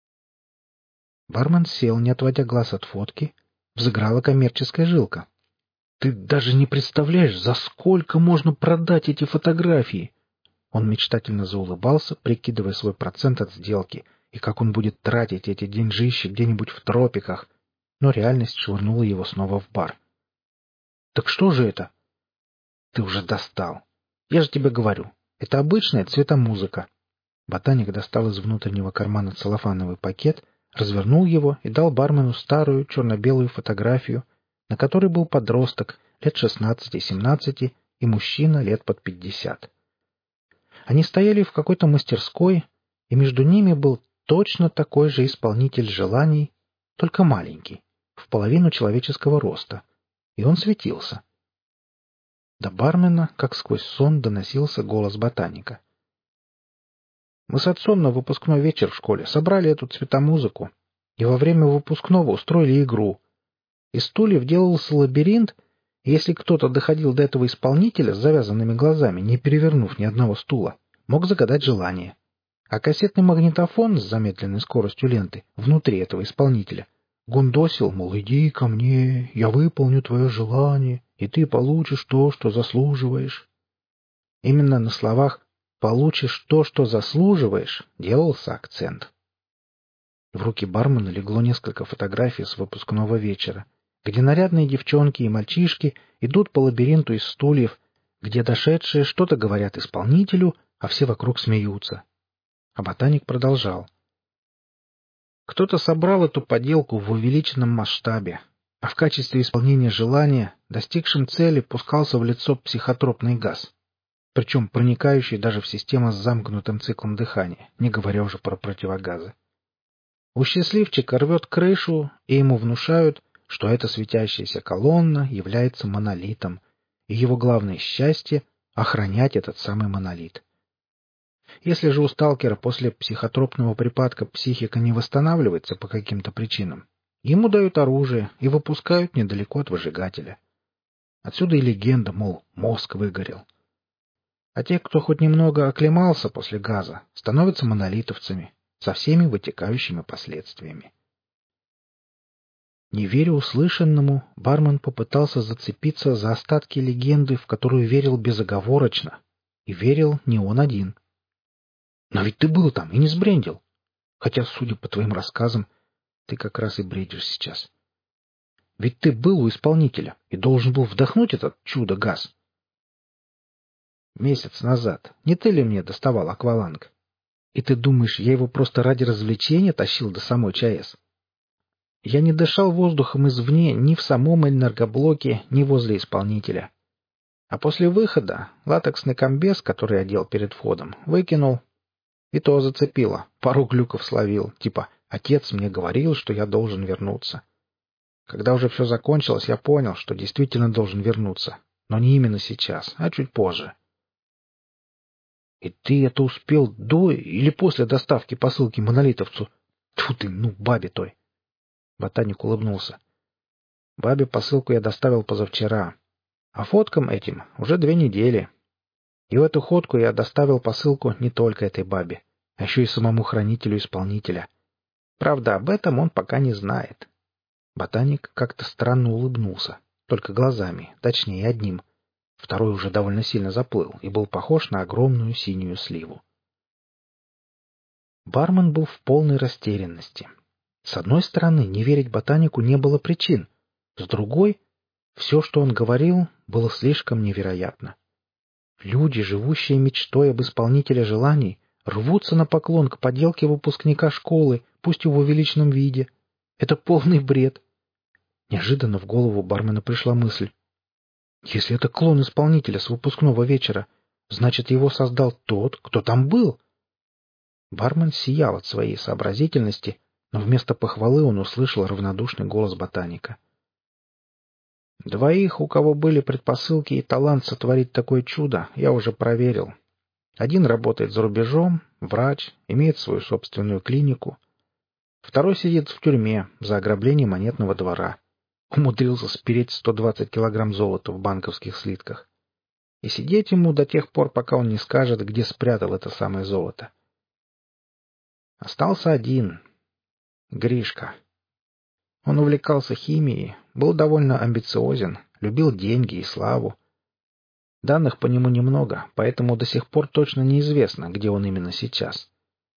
Бармен сел, не отводя глаз от фотки. Взыграла коммерческая жилка. «Ты даже не представляешь, за сколько можно продать эти фотографии!» Он мечтательно заулыбался, прикидывая свой процент от сделки, и как он будет тратить эти деньжищи где-нибудь в тропиках. Но реальность швырнула его снова в бар. «Так что же это?» «Ты уже достал. Я же тебе говорю, это обычная цветомузыка». Ботаник достал из внутреннего кармана целлофановый пакет, развернул его и дал бармену старую черно-белую фотографию, на которой был подросток лет 16-17 и мужчина лет под 50. Они стояли в какой-то мастерской, и между ними был точно такой же исполнитель желаний, только маленький, в половину человеческого роста, и он светился. До бармена, как сквозь сон, доносился голос ботаника. «Мы с отцом на выпускной вечер в школе собрали эту цветомузыку, и во время выпускного устроили игру. Из стульев делался лабиринт, и если кто-то доходил до этого исполнителя с завязанными глазами, не перевернув ни одного стула, мог загадать желание. А кассетный магнитофон с замедленной скоростью ленты внутри этого исполнителя гундосил, мол, иди ко мне, я выполню твое желание, и ты получишь то, что заслуживаешь». Именно на словах «получишь то, что заслуживаешь» делался акцент. В руки бармена легло несколько фотографий с выпускного вечера, где нарядные девчонки и мальчишки идут по лабиринту из стульев, где дошедшие что-то говорят исполнителю, а все вокруг смеются. А ботаник продолжал. Кто-то собрал эту поделку в увеличенном масштабе, а в качестве исполнения желания, достигшим цели, пускался в лицо психотропный газ, причем проникающий даже в систему с замкнутым циклом дыхания, не говоря уже про противогазы. У счастливчика рвет крышу, и ему внушают, что эта светящаяся колонна является монолитом, и его главное счастье — охранять этот самый монолит. Если же у сталкера после психотропного припадка психика не восстанавливается по каким-то причинам, ему дают оружие и выпускают недалеко от выжигателя. Отсюда и легенда, мол, мозг выгорел. А те, кто хоть немного оклемался после газа, становятся монолитовцами, со всеми вытекающими последствиями. Не веря услышанному, бармен попытался зацепиться за остатки легенды, в которую верил безоговорочно. И верил не он один. «Но ведь ты был там и не сбрендил. Хотя, судя по твоим рассказам, ты как раз и бредишь сейчас. Ведь ты был у исполнителя и должен был вдохнуть этот чудо-газ». «Месяц назад не ты ли мне доставал акваланг? И ты думаешь, я его просто ради развлечения тащил до самой ЧАЭС? Я не дышал воздухом извне ни в самом энергоблоке, ни возле исполнителя. А после выхода латексный комбез, который одел перед входом, выкинул. И то зацепило, пару глюков словил, типа «отец мне говорил, что я должен вернуться». Когда уже все закончилось, я понял, что действительно должен вернуться, но не именно сейчас, а чуть позже. «И ты это успел до или после доставки посылки монолитовцу? Тьфу ты, ну, бабе той!» Ботаник улыбнулся. «Бабе посылку я доставил позавчера, а фоткам этим уже 2 недели. И в эту ходку я доставил посылку не только этой бабе, а еще и самому хранителю-исполнителя. Правда, об этом он пока не знает». Ботаник как-то странно улыбнулся, только глазами, точнее одним. Второй уже довольно сильно заплыл и был похож на огромную синюю сливу. Бармен был в полной растерянности. С одной стороны, не верить ботанику не было причин. С другой, все, что он говорил, было слишком невероятно. Люди, живущие мечтой об исполнителе желаний, рвутся на поклон к поделке выпускника школы, пусть и в увеличенном виде. Это полный бред. Неожиданно в голову бармена пришла мысль. Если это клон исполнителя с выпускного вечера, значит, его создал тот, кто там был. Бармен сиял от своей сообразительности, но вместо похвалы он услышал равнодушный голос ботаника. «Двоих, у кого были предпосылки и талант сотворить такое чудо, я уже проверил. Один работает за рубежом, врач, имеет свою собственную клинику. Второй сидит в тюрьме за ограбление монетного двора. Умудрился спереть 120 килограмм золота в банковских слитках. И сидеть ему до тех пор, пока он не скажет, где спрятал это самое золото. Остался один. Гришка. Он увлекался химией, был довольно амбициозен, любил деньги и славу. Данных по нему немного, поэтому до сих пор точно неизвестно, где он именно сейчас.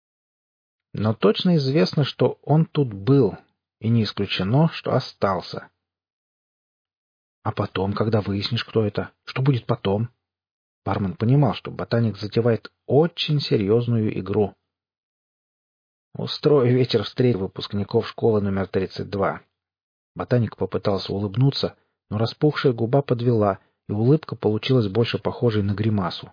Но точно известно, что он тут был, и не исключено, что остался. А потом, когда выяснишь, кто это, что будет потом? Бармен понимал, что ботаник затевает очень серьезную игру. «Устрою вечер встреч выпускников школы номер 32». Ботаник попытался улыбнуться, но распухшая губа подвела, и улыбка получилась больше похожей на гримасу.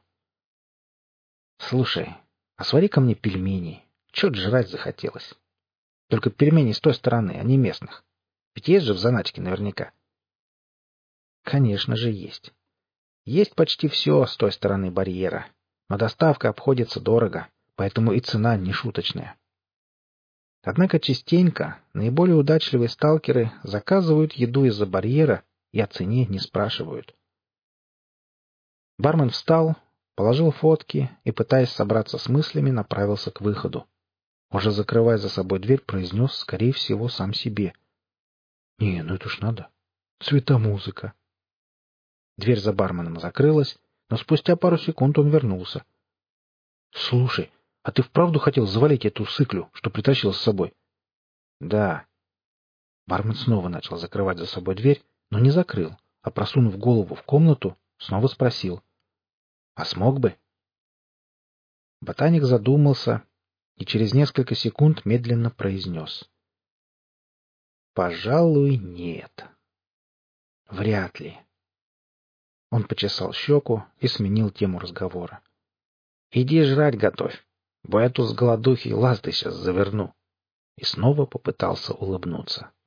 «Слушай, а свари-ка мне пельменей. Чё-то жрать захотелось. Только пельмени с той стороны, а не местных. Ведь есть же в заначке наверняка». «Конечно же есть. Есть почти все с той стороны барьера, но доставка обходится дорого, поэтому и цена не шуточная. Однако частенько наиболее удачливые сталкеры заказывают еду из-за барьера и о цене не спрашивают». Бармен встал, положил фотки и, пытаясь собраться с мыслями, направился к выходу. Уже закрывая за собой дверь, произнес, скорее всего, сам себе. «Не, ну это ж надо. Цветомузыка». Дверь за барменом закрылась, но спустя пару секунд он вернулся. «Слушай, а ты вправду хотел завалить эту сыклю, что притащил с собой?» «Да». Бармен снова начал закрывать за собой дверь, но не закрыл, а, просунув голову в комнату, снова спросил. «А смог бы?» Ботаник задумался и через несколько секунд медленно произнес. «Пожалуй, нет. Вряд ли». Он почесал щеку и сменил тему разговора. «Иди жрать готовь, бо я тут с голодухи ласты сейчас заверну». И снова попытался улыбнуться.